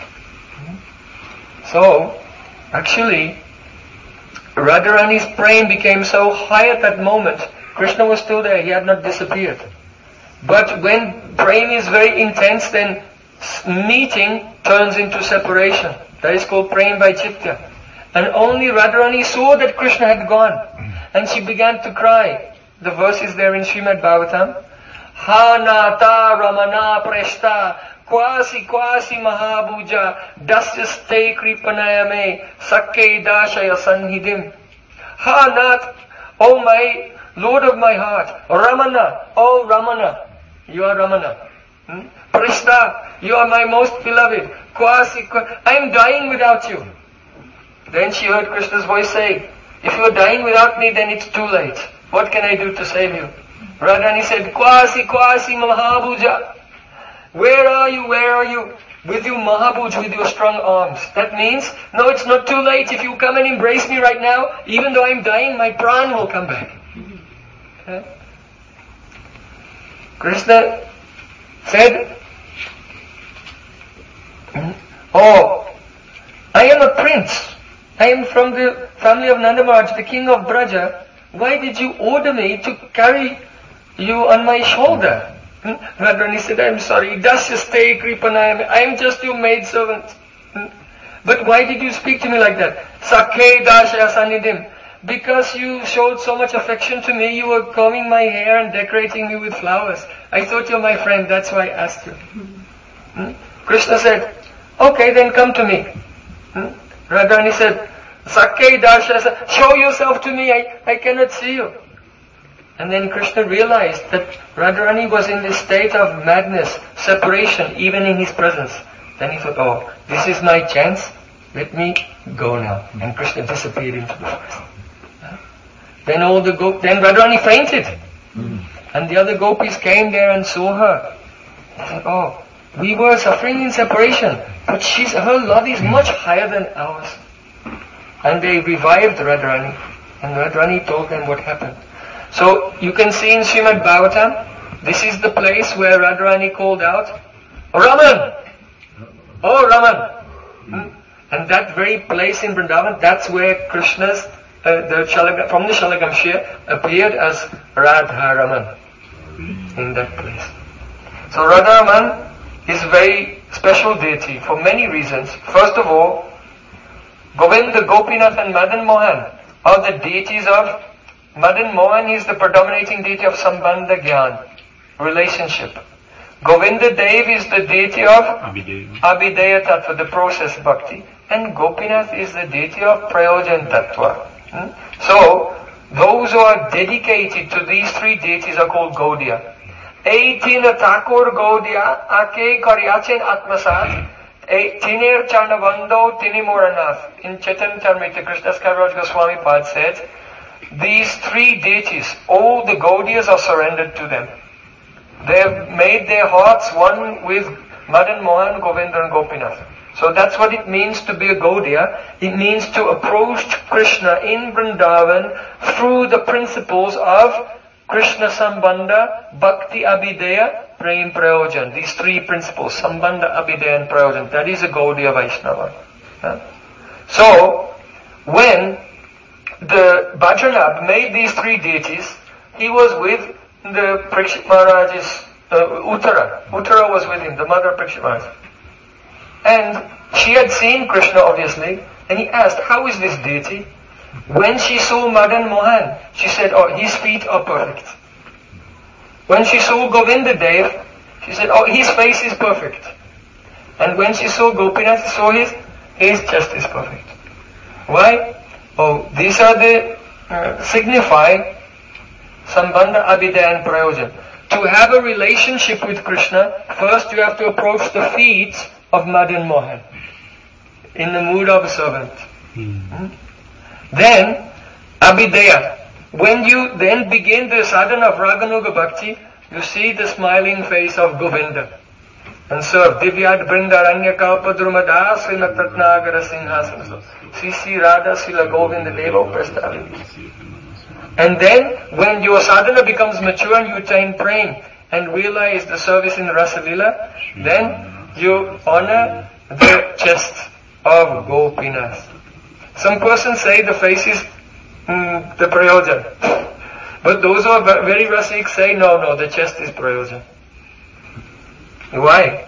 So, actually, Radharani's praying became so high at that moment, Krishna was still there, he had not disappeared. But when praying is very intense, then meeting turns into separation. That is called praying by chitta. And only Radharani saw that Krishna had gone. And she began to cry. The verse is there in Srimad Bhagavatam. Ha nata ramana preshta Kwasi kwasi mahabhuja dasyaste kripanayame sakke dashaya sanhidim. Ha Nath, O my Lord of my heart, Ramana, O Ramana, you are Ramana. Prishta, you are my most beloved. I am dying without you. Then she heard Krishna's voice say, if you are dying without me, then it's too late. What can I do to save you? Radharani said, Kwasi kwasi mahabhuja. Where are you? Where are you? With you Mahabhuj, with your strong arms. That means, no, it's not too late. If you come and embrace me right now, even though I'm dying, my pran will come back. Okay? Krishna said, oh, I am a prince. I am from the family of Nanda Maharaj, the king of Braja. Why did you order me to carry you on my shoulder? Radharani said, I'm sorry, Dasyaste Kripanayam, I am just your maidservant. But why did you speak to me like that? Sakhe Dashaya Sanidim. Because you showed so much affection to me, you were combing my hair and decorating me with flowers. I thought you're my friend, that's why I asked you. Krishna said, okay, then come to me. Radharani said, Sakhe Dashaya, show yourself to me, I cannot see you. And then Krishna realized that Radharani was in this state of madness, separation, even in his presence. Then he thought, oh, this is my chance, let me go now. And Krishna disappeared into the forest. Then then Radharani fainted. And the other gopis came there and saw her. They said, oh, we were suffering in separation, but her love is much higher than ours. And they revived Radharani. And Radharani told them what happened. So you can see in Srimad Bhagavatam, this is the place where Radharani called out, Raman! Oh Raman! And that very place in Vrindavan, that's where Krishna's, from the Shalagamshir, appeared as Radha Raman. In that place. So Radha Raman is a very special deity for many reasons. First of all, Govinda, Gopinath and Madan Mohan are the deities of Madan Mohan is the predominating deity of Sambandha Gyan, relationship. Govinda Dev is the deity of Abhideya Tattva, the process bhakti. And Gopinath is the deity of Prayojan Tattva. So, those who are dedicated to these three deities are called Gaudiya. Eitina Thakur Gaudiya, Ake Karyachen Atmasat, Tiner Charnavando Tinimoranath. In Chaitanya Charitamrita, Krishnadas Kaviraj Goswami Pad said, these three deities, all the Gaudiyas are surrendered to them. They have made their hearts one with Madan Mohan, Govinda and Gopinath. So that's what it means to be a Gaudiya. It means to approach Krishna in Vrindavan through the principles of Krishna Sambandha, Bhakti Abhideya, Prem Prayojan. These three principles, Sambandha, Abhideya and Prayojan. That is a Gaudiya Vaishnava. So, when the Bhajanab made these three deities, he was with the Parikshit Maharaj's Uttara. Uttara was with him, the mother of Parikshit Maharaj. And she had seen Krishna obviously, and he asked, how is this deity? When she saw Madan Mohan, she said, oh, his feet are perfect. When she saw Govinda Dev, she said, oh, his face is perfect. And when she saw Gopinath, she saw his chest is perfect. Why? Oh, these are the signify Sambandha, Abhideya and Prayojan. To have a relationship with Krishna, first you have to approach the feet of Madan Mohan in the mood of a servant. Then, Abhideya. When you then begin the sadhana of Raganuga Bhakti, you see the smiling face of Govinda. And serve Divyad Brindaranya Kalpadrumada Srila Tatnagara Singhasana. Sisi Radha Srila Govinda Deva Prastavi. And then, when your sadhana becomes mature and you attain prem and realize the service in Rasalila, then you honor the chest of Gopinath. Some persons say the face is the Prayojan. But those who are very Rasik say, no, the chest is Prayojan. Why?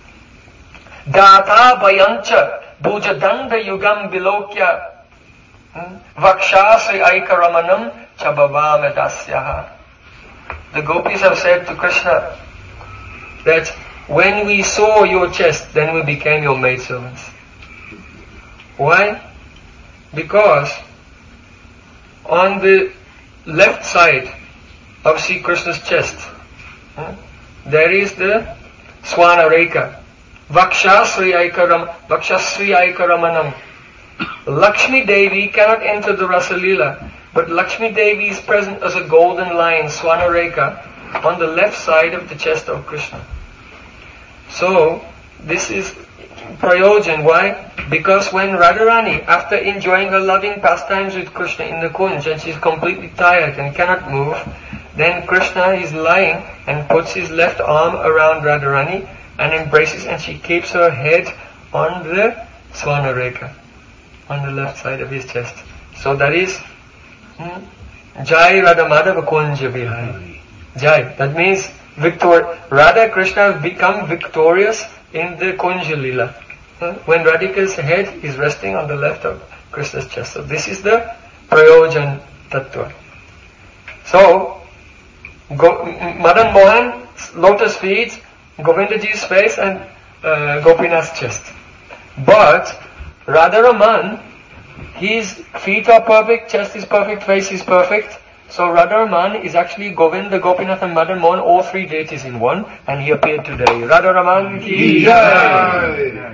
Data Bayancha Bhujadanda Yugam Bilokya Vakshasri Aikaramanam Chabavame Dasyaha. the gopis have said to Krishna that when we saw your chest, then we became your maidservants. Why? Because on the left side of Sri Krishna's chest, there is the Swanareka, Vakshasri Aikaramanam. Lakshmi Devi cannot enter the Rasa Leela, but Lakshmi Devi is present as a golden lion, Swanareka, on the left side of the chest of Krishna. So, this is Prayojan. Why? Because when Radharani, after enjoying her loving pastimes with Krishna in the Kunj, and she's completely tired and cannot move, then Krishna is lying and puts his left arm around Radharani and embraces, and she keeps her head on the Swanareka, on the left side of his chest. So that is Jai Radha Madhava Kunja Vihari. Jai. That means Radha Krishna have become victorious in the Kunja Leela. When Radhika's head is resting on the left of Krishna's chest. So this is the Prayojan Tattva. So, Madan Mohan's lotus feet, Govindaji's face and Gopinath's chest. But Radharaman, his feet are perfect, chest is perfect, face is perfect. So Radharaman is actually Govinda, Gopinath and Madan Mohan, all three deities in one, and he appeared today. Radharaman ki jai!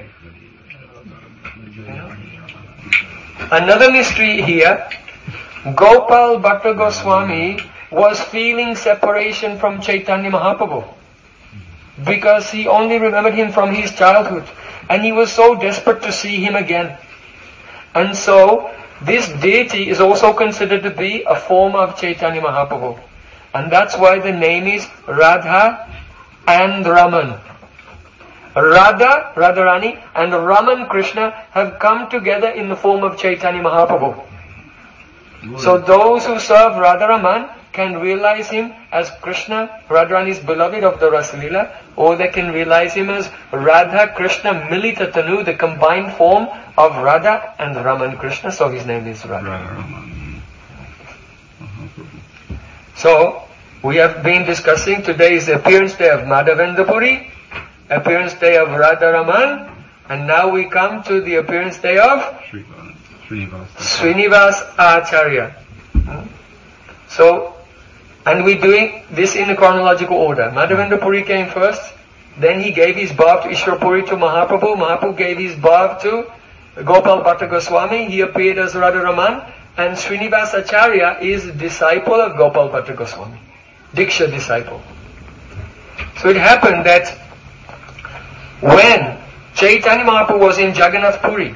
Another mystery here, Gopal Bhatta Goswami was feeling separation from Chaitanya Mahaprabhu because he only remembered him from his childhood and he was so desperate to see him again. And so, this deity is also considered to be a form of Chaitanya Mahaprabhu. And that's why the name is Radha and Raman. Radha, Radharani, and Raman Krishna have come together in the form of Chaitanya Mahaprabhu. So those who serve Radharaman can realize him as Krishna, Radharani's beloved of the Rasalila, or they can realize him as Radha Krishna Milita Tanu, the combined form of Radha and Raman Krishna, so his name is Radha. So, we have been discussing, today is the appearance day of Madhavendra Puri, appearance day of Radharaman, and now we come to the appearance day of Srinivas Acharya. So, and we're doing this in a chronological order. Madhavendra Puri came first, then he gave his bhav to Ishwar Puri to Mahaprabhu, Mahaprabhu gave his bhav to Gopal Bhatta Goswami, he appeared as Radharaman, and Srinivas Acharya is a disciple of Gopal Bhatta Goswami, Diksha disciple. So it happened that when Chaitanya Mahaprabhu was in Jagannath Puri,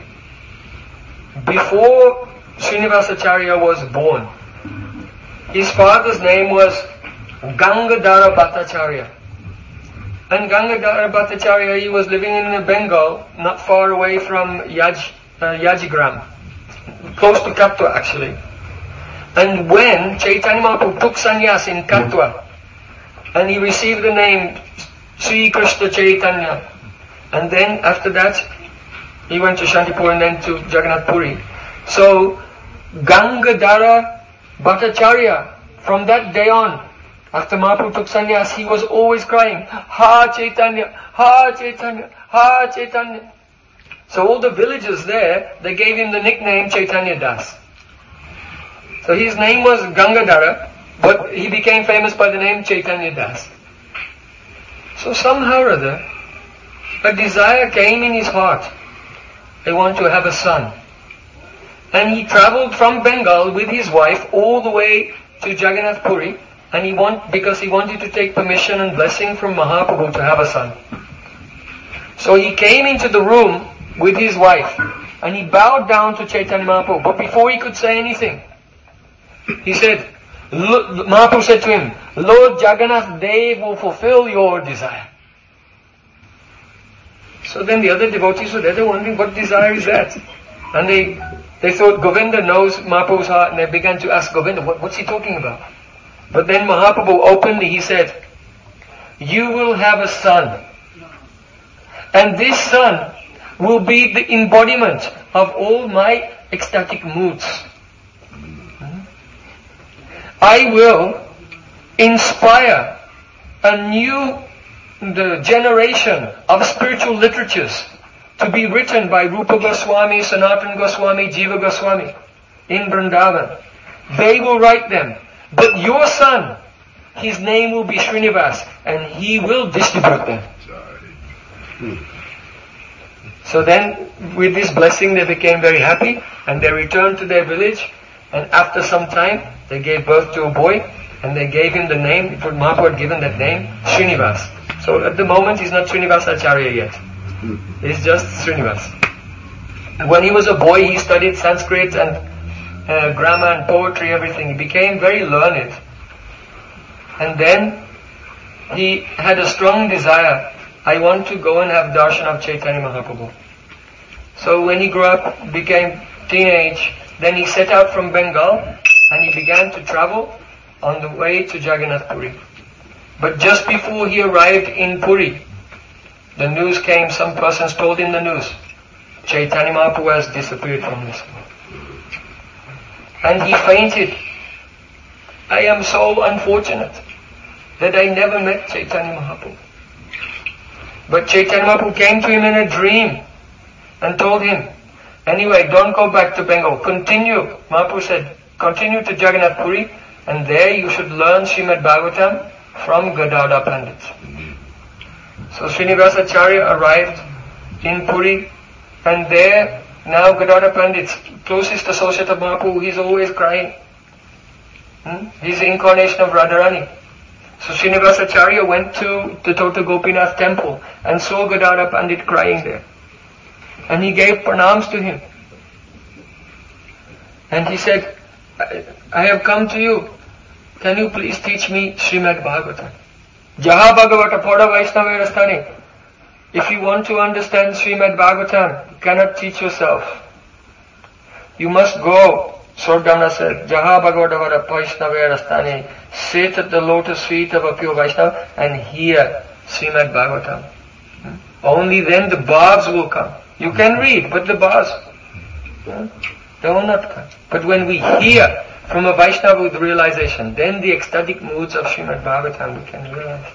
before Srinivas Acharya was born, his father's name was Gangadhara Bhattacharya. And Gangadhara Bhattacharya, he was living in Bengal, not far away from Yajigram, close to Katwa actually. And when Chaitanya Mahaprabhu took sannyas in Katwa, and he received the name Sri Krishna Chaitanya, and then after that, he went to Shantipur and then to Jagannath Puri. So, Gangadhara Bhattacharya, from that day on, after Mahaprabhu took sannyas, he was always crying, Ha Chaitanya, Ha Chaitanya, Ha Chaitanya. So all the villagers there, they gave him the nickname Chaitanya Das. So his name was Gangadhara, but he became famous by the name Chaitanya Das. So somehow or other, a desire came in his heart. They want to have a son. And he travelled from Bengal with his wife all the way to Jagannath Puri, and because he wanted to take permission and blessing from Mahaprabhu to have a son. So he came into the room with his wife, and he bowed down to Chaitanya Mahaprabhu. But before he could say anything, he said, Mahaprabhu said to him, Lord Jagannath Dev will fulfill your desire. So then the other devotees were there, they were wondering, what desire is that? And they thought Govinda knows Mahaprabhu's heart, and they began to ask Govinda, what's he talking about? But then Mahaprabhu openly, he said, you will have a son. And this son will be the embodiment of all my ecstatic moods. I will inspire a new generation of spiritual literatures to be written by Rupa Goswami, Sanatana Goswami, Jiva Goswami in Vrindavan. They will write them. But your son, his name will be Srinivas, and he will distribute them. So then, with this blessing, they became very happy, and they returned to their village, and after some time, they gave birth to a boy, and they gave him the name, Mahaprabhu had given that name, Srinivas. So at the moment, he's not Srinivasacharya yet. He's just Srinivas. And when he was a boy, he studied Sanskrit and grammar and poetry, everything. He became very learned. And then, he had a strong desire, I want to go and have darshan of Chaitanya Mahaprabhu. So when he grew up, became teenage, then he set out from Bengal and he began to travel on the way to Jagannath Puri. But just before he arrived in Puri, the news came, some persons told him the news. Chaitanya Mahaprabhu has disappeared from this world. And he fainted. I am so unfortunate that I never met Chaitanya Mahaprabhu. But Chaitanya Mahaprabhu came to him in a dream and told him, anyway, don't go back to Bengal. Continue. Mahaprabhu said, continue to Jagannath Puri, and there you should learn Srimad Bhagavatam from Gadadhar Pandit. So Srinivasacharya arrived in Puri, and there, now Gadadhar Pandit, closest associate of Mahaprabhu, he's always crying. He's the incarnation of Radharani. So Srinivasacharya went to the Tota Gopinath temple and saw Gadadhar Pandit crying there. And he gave pranams to him. And he said, I have come to you. Can you please teach me Srimad Bhagavatam? Jaha Bhagavata Poda Vaishnava Rastane. If you want to understand Srimad Bhagavatam, you cannot teach yourself. You must go. Sordamna said, Jaha Bhagavata Vaishnava Rastane. Sit at the lotus feet of a pure Vaishnava and hear Srimad Bhagavatam. Only then the bhavs will come. You can read, but the bhavs, they will not come. But when we hear from a Vaishnava with realization, then the ecstatic moods of Srimad Bhagavatam we can realize.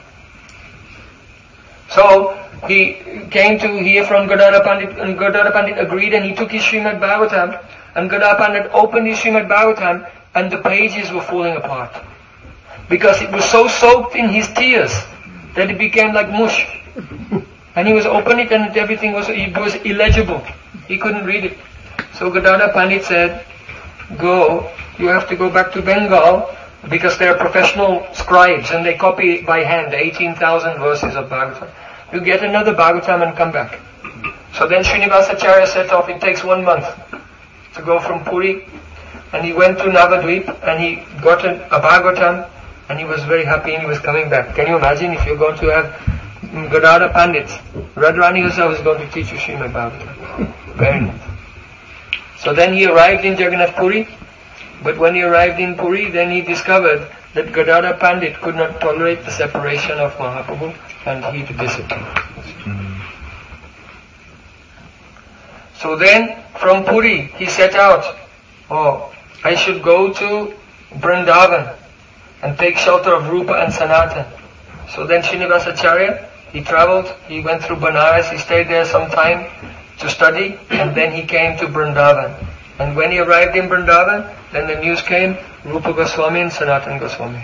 So, he came to hear from Gadadhar Pandit, and Gadadhar Pandit agreed, and he took his Srimad Bhagavatam, and Gadadhar Pandit opened his Srimad Bhagavatam, and the pages were falling apart. Because it was so soaked in his tears, that it became like mush. And he was opening it, and everything was illegible. He couldn't read it. So Gadadhar Pandit said, go, you have to go back to Bengal, because they are professional scribes, and they copy by hand 18,000 verses of Bhagavatam. You get another Bhagavatam and come back. So then Srinivasacharya set off. It takes 1 month to go from Puri, and he went to Navadvip, and he got a Bhagavatam, and he was very happy, and he was coming back. Can you imagine if you're going to have Gadadhar Pandit? Radharani herself is going to teach you Srimad Bhagavatam. Very nice. So then he arrived in Jagannath Puri, but when he arrived in Puri, then he discovered that Gadadhar Pandit could not tolerate the separation of Mahaprabhu, and he disappeared. So then, from Puri, he set out, I should go to Vrindavan and take shelter of Rupa and Sanatana. So then Srinivasacharya, he traveled, he went through Banaras, he stayed there some time to study, and then he came to Vrindavan. And when he arrived in Vrindavan, then the news came, Rupa Goswami and Sanatana Goswami.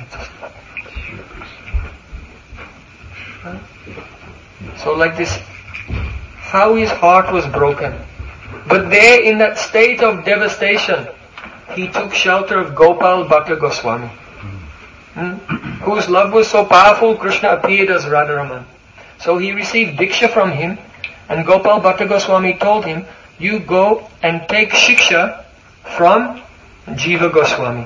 So like this, how his heart was broken. But there in that state of devastation, he took shelter of Gopal Bhatta Goswami, whose love was so powerful, Krishna appeared as Radharaman. So he received Diksha from him, and Gopal Bhatta Goswami told him, you go and take Shiksha from Jiva Goswami.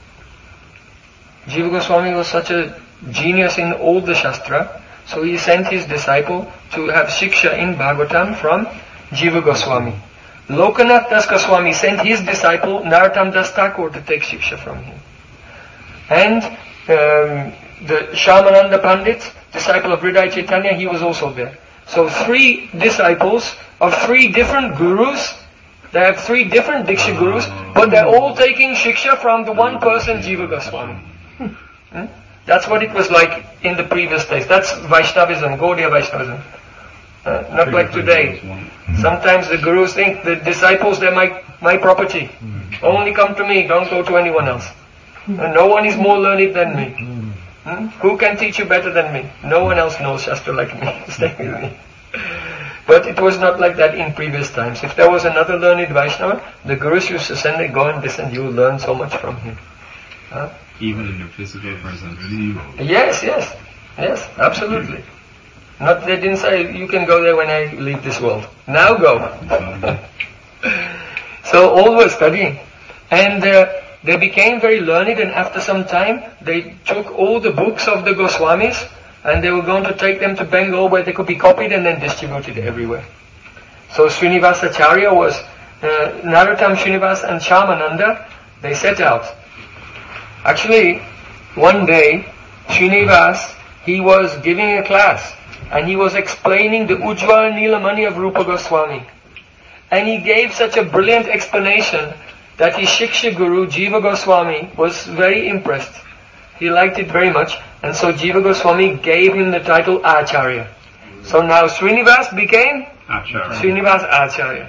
Jiva Goswami was such a genius in all the Shastra, so he sent his disciple to have Shiksha in Bhagavatam from Jiva Goswami. Lokanath Das Goswami sent his disciple Narottam Das Thakur to take Shiksha from him. And the Shyamananda Pandit, disciple of Hridaya Chaitanya, he was also there. So 3 disciples of 3 different gurus. They have 3 different Diksha gurus, but they're all taking Shiksha from the one person, Jiva Goswami. That's what it was like in the previous days. That's Vaishnavism, Gaudiya Vaishnavism. Not like today. Sometimes the gurus think the disciples, they're my property. Only come to me, don't go to anyone else. No one is more learned than me. Who can teach you better than me? No one else knows Shastra like me. Stay with me. But it was not like that in previous times. If there was another learned Vaishnava, the gurus used to send it, go and listen, you will learn so much from him. Even in a physical presence. Yes, absolutely. Not, they didn't say, you can go there when I leave this world. Now go. So all were studying. And they became very learned, and after some time, they took all the books of the Goswamis, and they were going to take them to Bengal where they could be copied and then distributed everywhere. So Srinivasacharya was, Narottam Srinivas and Shyamananda, they set out. Actually, one day, Srinivas, he was giving a class, and he was explaining the Ujjwal Nilamani of Rupa Goswami. And he gave such a brilliant explanation that his Shiksha Guru, Jiva Goswami, was very impressed. He liked it very much, and so Jiva Goswami gave him the title Acharya. So now Srinivas became Acharya. Srinivas Acharya.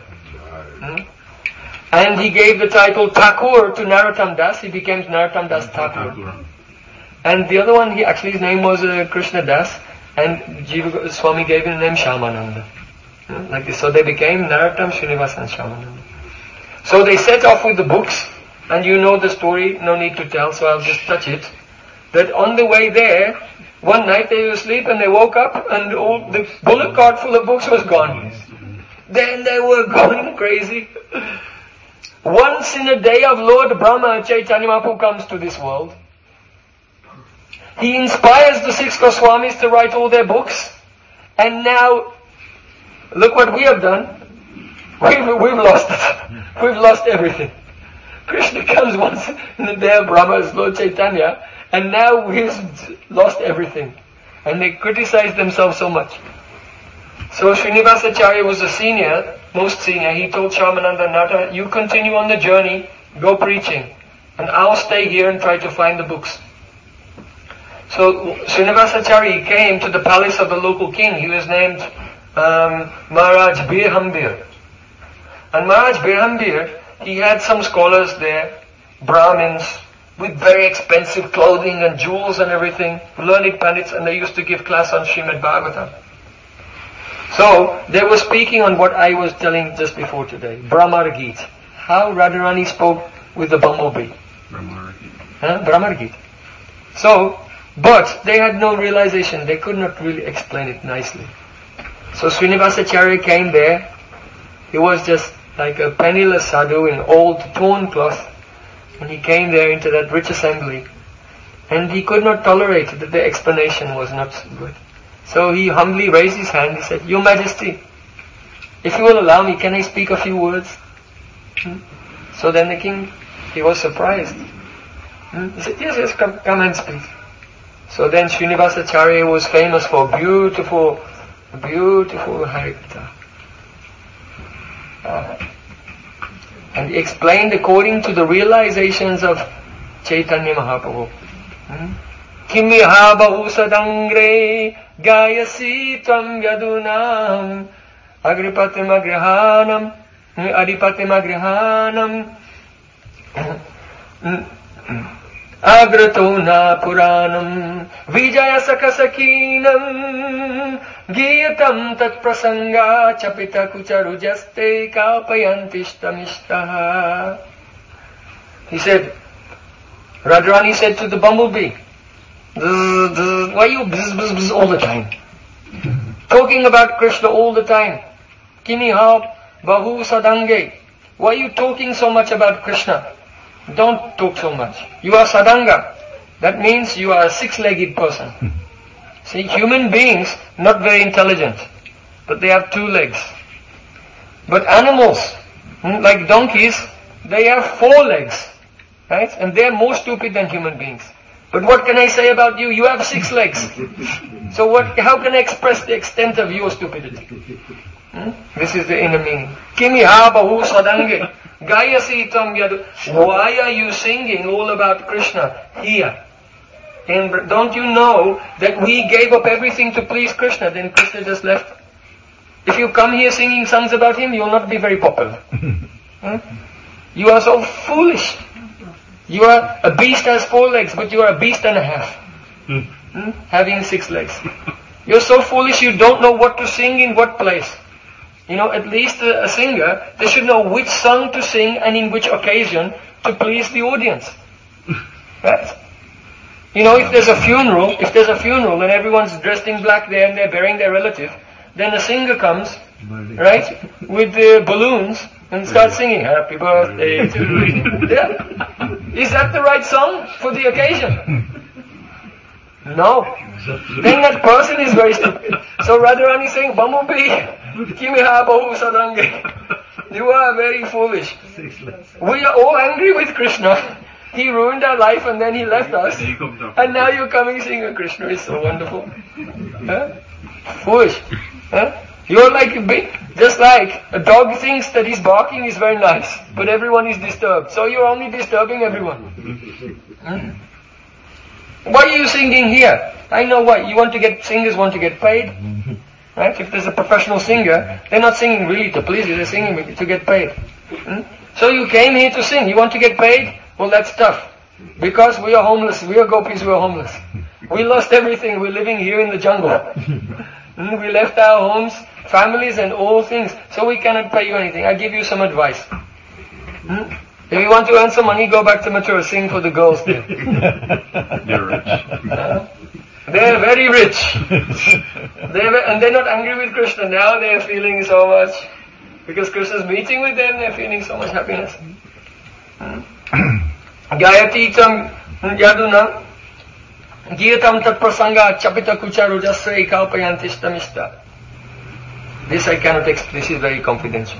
And he gave the title Thakur to Narottam Das. He became Narottam Das Thakur. And the other one, his name was Krishna Das, and Jiva Goswami gave him the name Shyamananda. Like this. So they became Narottam, Srinivas and Shyamananda. So they set off with the books, and you know the story, no need to tell, so I'll just touch it. That on the way there, one night they were asleep and they woke up and all the bullock cart full of books was gone. Then they were going crazy. Once in a day of Lord Brahma, Chaitanya Mahaprabhu comes to this world. He inspires the 6 Goswamis to write all their books. And now, look what we have done. We've lost it. We've lost everything. Krishna comes once in the day of Brahma as Lord Chaitanya, and now we've lost everything. And they criticize themselves so much. So Srinivasacharya was the senior, most senior. He told Shyamananda, Nata, you continue on the journey, go preaching, and I'll stay here and try to find the books. So Srinivasacharya came to the palace of the local king. He was named Maharaj Birhambir. And Maharaj Birhambir, he had some scholars there, Brahmins, with very expensive clothing and jewels and everything, learned pandits, and they used to give class on Srimad Bhagavatam. So, they were speaking on what I was telling just before today, Brahmar Geet. How Radharani spoke with the bumblebee. Brahmar Geet. So, but they had no realization, they could not really explain it nicely. So Srinivasacharya came there, he was just like a penniless sadhu in old torn cloth, and he came there into that rich assembly, and he could not tolerate that the explanation was not good. So he humbly raised his hand, he said, Your Majesty, if you will allow me, can I speak a few words? So then the king, he was surprised. He said, yes, come and speak. So then Srinivasacharya was famous for beautiful Harikatha. And he explained according to the realizations of Chaitanya Mahaprabhu. Kimiha bahu sadangre gayasi tvam yadunam agripatim agrihanam agrato na puranam vijaya sakasakinam giyatam tat prasanga chapita kucharujaste kalpayantishtamishtaha. He said, Radharani said to the bumblebee, why are you bzz all the time? Talking about Krishna all the time. Kimiha bahu sadange. Why are you talking so much about Krishna? Don't talk so much. You are sadanga. That means you are a 6-legged person. See, human beings, not very intelligent, but they have 2 legs. But animals, like donkeys, they have 4 legs. Right? And they are more stupid than human beings. But what can I say about you? You have 6 legs. So how can I express the extent of your stupidity? This is the inner meaning. Kimiha bahu sadange. Gayasi tam yadu. Why are you singing all about Krishna here? Don't you know that we gave up everything to please Krishna, then Krishna just left? If you come here singing songs about him, you will not be very popular. You are so foolish. You are a beast has 4 legs, but you are a beast and a half. Having 6 legs. You're so foolish you don't know what to sing in what place. At least a singer, they should know which song to sing and in which occasion to please the audience. Right? If there's a funeral and everyone's dressed in black there and they're burying their relative, then a singer comes, right, with the balloons and starts singing, "Happy birthday to you." Yeah. Is that the right song for the occasion? No. Then that person is very stupid. So Radharani is saying, "Bumblebee, Kimiha Bahu Sadange." You are very foolish. We are all angry with Krishna. He ruined our life and then he left us. And now you're coming singing Krishna is so wonderful. Foolish. You're just like a dog thinks that his barking is very nice, but everyone is disturbed. So you're only disturbing everyone. Why are you singing here? I know why. Singers want to get paid. Right? If there's a professional singer, they're not singing really to please you, they're singing to get paid. So you came here to sing, you want to get paid? Well, that's tough. Because we are homeless, we are gopis, we are homeless. We lost everything, we're living here in the jungle. We left our homes, families and all things, so we cannot pay you anything. I give you some advice. If you want to earn some money, go back to Mathura, sing for the girls there. They're rich. They're very rich. And they're not angry with Krishna. Now they're feeling so much. Because Krishna's meeting with them, they're feeling so much happiness. Gayatitam yaduna Giyatam tat prasanga chapita kucha rujasya ikalpayantistamista. This I cannot explain, this is very confidential.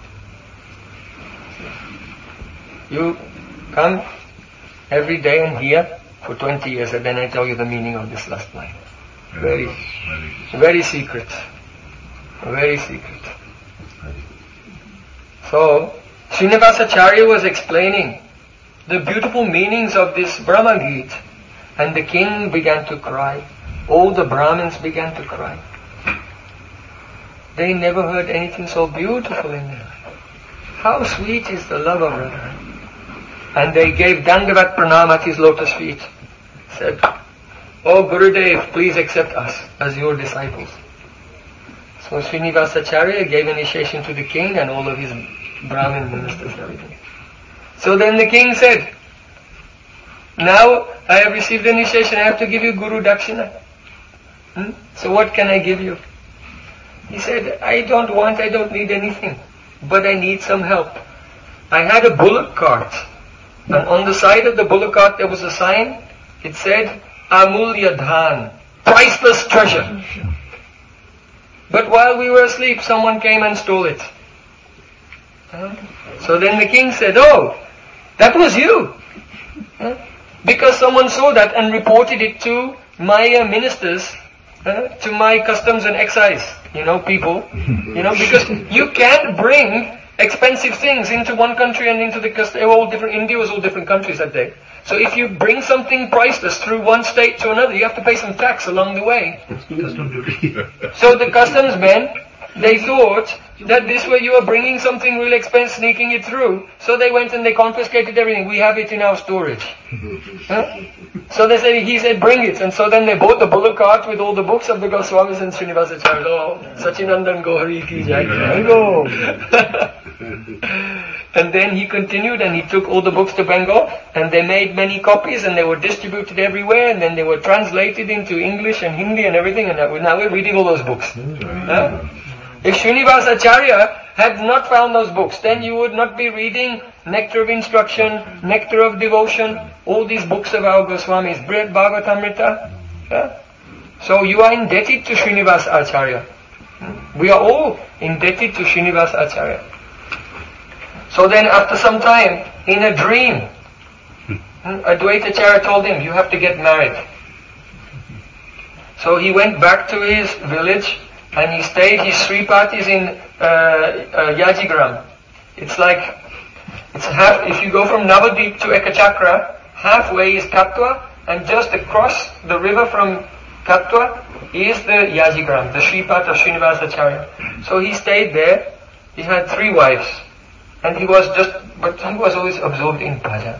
You come every day and hear for 20 years and then I tell you the meaning of this last line. Very secret. Very secret. So, Srinivasacharya was explaining the beautiful meanings of this Brahma Gita, and the king began to cry. All the Brahmins began to cry. They never heard anything so beautiful in their life. How sweet is the love of Radha. And they gave Dandavat Pranam at his lotus feet. Said, "Oh Gurudev, please accept us as your disciples." So Srinivasacharya gave initiation to the king and all of his Brahmin ministers and everything. So then the king said, "Now I have received initiation, I have to give you Guru Dakshina. So what can I give you?" He said, I don't need anything, but I need some help. I had a bullock cart, and on the side of the bullock cart there was a sign. It said, Amulya Dhan, priceless treasure. But while we were asleep, someone came and stole it. So then the king said, "Oh, that was you." Because someone saw that and reported it to my ministers, to my customs and excise, people. Because you can't bring expensive things into one country and into the customs. India was all different countries that day. So if you bring something priceless through one state to another, you have to pay some tax along the way. Custom duty. So the customs men, they thought that this way you are bringing something really expensive, sneaking it through. So they went and they confiscated everything. We have it in our storage. So he said, "Bring it." And so then they bought the bullock cart with all the books of the Goswamis and Srinivasacharya. Oh, Sachinandan Gohari ki jai. Go. And then he continued and he took all the books to Bengal and they made many copies and they were distributed everywhere and then they were translated into English and Hindi and everything, and now we're reading all those books. If Srinivasacharya had not found those books, then you would not be reading Nectar of Instruction, Nectar of Devotion, all these books of our Goswamis, Brihad Bhagavatamrita. So you are indebted to Srinivasacharya. We are all indebted to Srinivasacharya. So then after some time, in a dream, Advaitacharya told him, "You have to get married." So he went back to his village and he stayed his 3 parties in Yajigram. It's half, if you go from Navadvip to Ekachakra, halfway is Tattva and just across the river from Katwa is the Yajigram, the Shripat of Srinivasacharya. So he stayed there. He had 3 wives, and he was always absorbed in bhajan.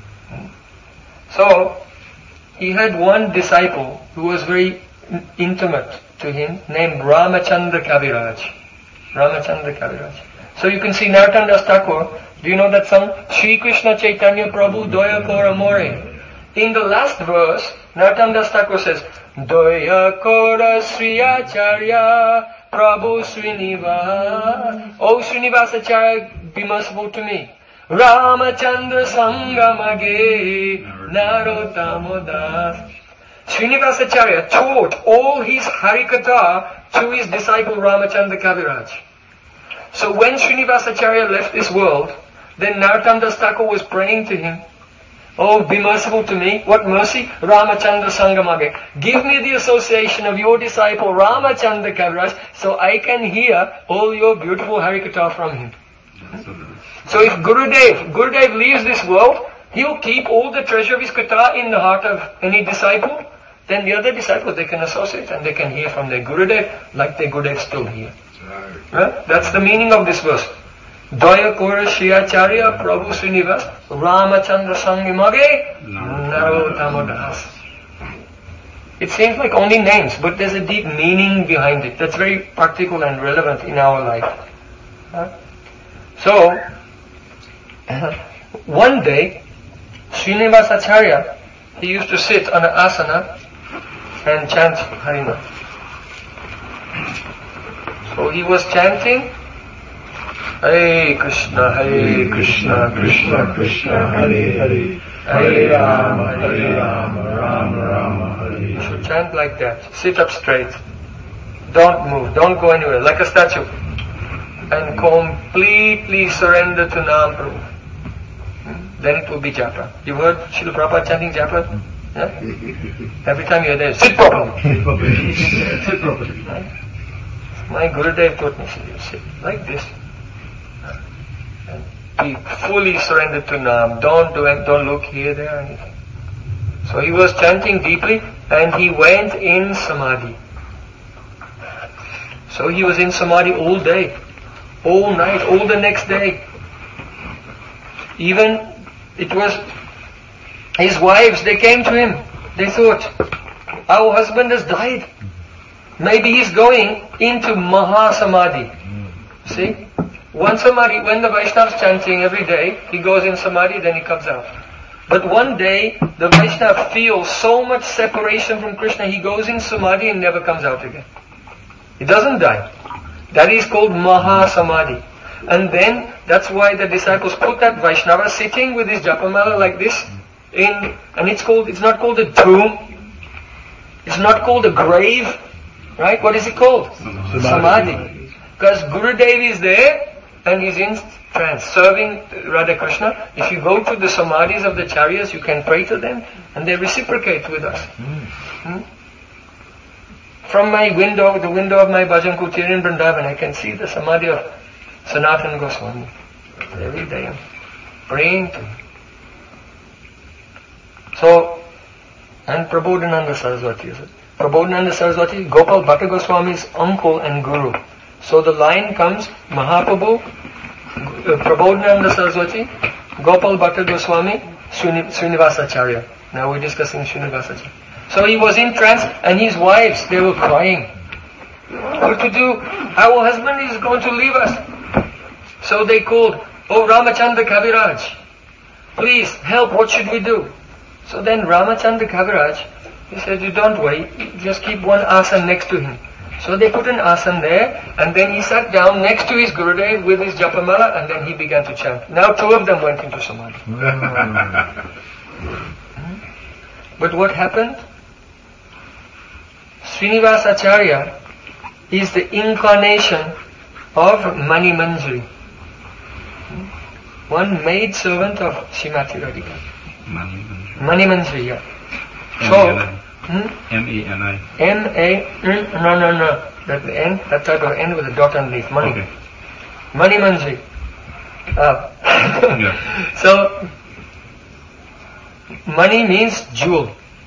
So he had one disciple who was very intimate to him, named Ramachandra Kaviraj. Ramachandra Kaviraj. So you can see Narottam Das Thakur. Do you know that song? Shri Krishna Chaitanya Prabhu Doya Kora More. In the last verse, Narottam Das Thakur says, Doya Kora Sri Acharya Prabhu Srinivas. Oh Srinivasacharya, be merciful to me. Ramachandra Sangamage Narottama Das. Srinivasacharya taught all his Harikatha to his disciple Ramachandra Kaviraj. So when Srinivasacharya left this world, then Narottam Das Thakur was praying to him, oh, be merciful to me. What mercy? Ramachandra Sangamage. Give me the association of your disciple Ramachandra Kaviraj so I can hear all your beautiful Harikatha from him. So if Gurudev leaves this world, he'll keep all the treasure of his katha in the heart of any disciple. Then the other disciples, they can associate and they can hear from their Gurudev like their Gurudev still hear. Right? That's the meaning of this verse. Daya Kora Shri Acharya Prabhu Srinivas Ramachandra Sangimage Narottama Das. It seems like only names, but there's a deep meaning behind it that's very practical and relevant in our life. Right? So, one day, Srinivasacharya, he used to sit on an asana and chant Harina. So he was chanting Hare Krishna, Krishna Krishna, Hare Hare, Hare Rama, Rama Rama, Hare. You should chant like that. Sit up straight. Don't move. Don't go anywhere. Like a statue. And completely surrender to Nam Prabhu. Then it will be japa. You heard Srila Prabhupada chanting japa? Yeah? Every time you're there, sit properly. Sit properly. Right? My Gurudev taught me, sit like this. And be fully surrendered to Nam. Don't look here, there, anything. So he was chanting deeply and he went in samadhi. So he was in samadhi all day, all night, all the next day. Even it was his wives, they came to him. They thought, our husband has died. Maybe he's going into Mahasamadhi. See? One samadhi, when the Vaishnava's chanting every day, he goes in samadhi, then he comes out. But one day, the Vaishnava feels so much separation from Krishna, he goes in samadhi and never comes out again. He doesn't die. That is called Mahasamadhi. And then, that's why the disciples put that Vaishnava sitting with his japamala like this, and it's not called a tomb, it's not called a grave, right? What is it called? Samadhi. Because Gurudev is there, and he's in trance, serving Radha Krishna. If you go to the samadhis of the Charyas, you can pray to them, and they reciprocate with us. From my window, the window of my bhajan kutir in Vrindavan, I can see the samadhi of Sanatana Goswami. Every day I'm praying to him. So, and Prabodhananda Saraswati is it. Prabodhananda Saraswati, Gopal Bhatta Goswami's uncle and guru. So the line comes, Mahaprabhu, Prabodhananda Saraswati, Gopal Bhatta Goswami, Srinivasacharya. Now we're discussing Srinivasacharya. So he was in trance and his wives, they were crying. What to do? Our husband is going to leave us. So they called, oh Ramachandra Kaviraj, please help, what should we do? So then Ramachandra Kaviraj, he said, you don't worry, just keep one asana next to him. So they put an asana there, and then he sat down next to his Gurudev with his japamala, and then he began to chant. Now 2 of them went into samadhi. But what happened? Srinivasacharya is the incarnation of Mani Manjari, one maid servant of Srimati Radhika. Mani Manjari, yeah. So, M-A-N-I. No. That the N, that type of N with a dot underneath. Mani. Okay. Mani Manjari. Yeah. So, Mani means jewel.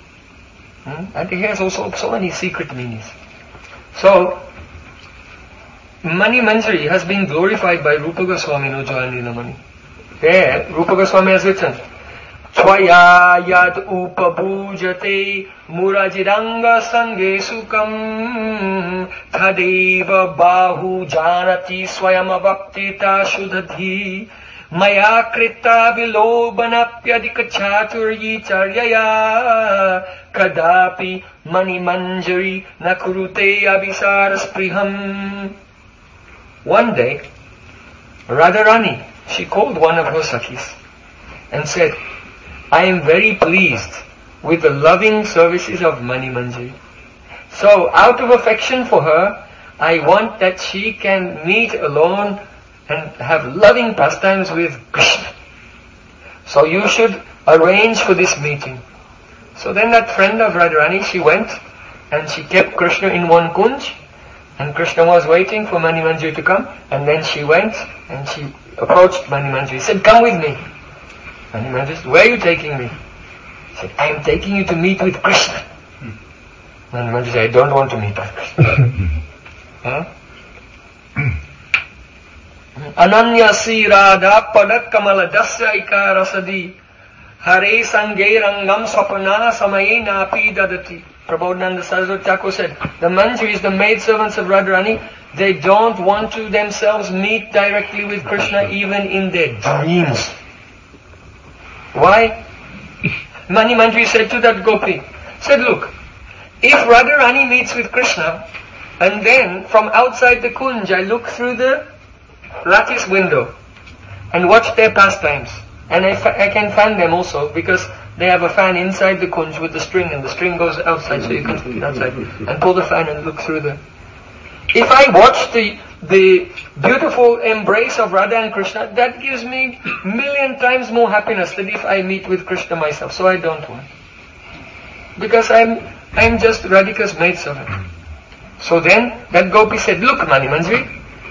And it has also so many secret meanings. So, Mani Manjari has been glorified by Rupa Goswami in Ujjwala Nilamani. There, Rupa Goswami has written, Tvaya yad upabhujate murajiranga sange sukam tadeva bahu janati swayam avaptita shuddhati maya krita vilobanapyadika chaturyi charyaya kadapi mani manjari nakurute abhisaraspriham. One day, Radharani, she called one of her Sakhis and said, I am very pleased with the loving services of Mani Manjari. So, out of affection for her, I want that she can meet alone and have loving pastimes with Krishna. So you should arrange for this meeting. So then that friend of Radharani, she went and she kept Krishna in one kunj, and Krishna was waiting for Mani Manjari to come, and then she went and she approached Mani Manjari, said, come with me. Mani Manjari said, where are you taking me? He said, I am taking you to meet with Krishna. Mani Manjari said, I don't want to meet with Krishna. Ananya si radha padak kamala dasya ikarasadi hare sange rangam swapana samayena api dadati. Prabodhananda Saraswati Thakur said, the Manjaris, the maidservants of Radharani, they don't want to themselves meet directly with Krishna even in their dreams. Why? Mani Manjari said to that gopi, said, look, if Radharani meets with Krishna, and then from outside the kunj I look through the lattice window and watch their pastimes, and I can fan them also, because they have a fan inside the kunj with the string, and the string goes outside, so you can sit outside and pull the fan and look through the... If I watch the beautiful embrace of Radha and Krishna, that gives me 1,000,000 times more happiness than if I meet with Krishna myself. So I don't want. Because I'm just Radhika's maidservant. So then that gopi said, look Mani Manjari,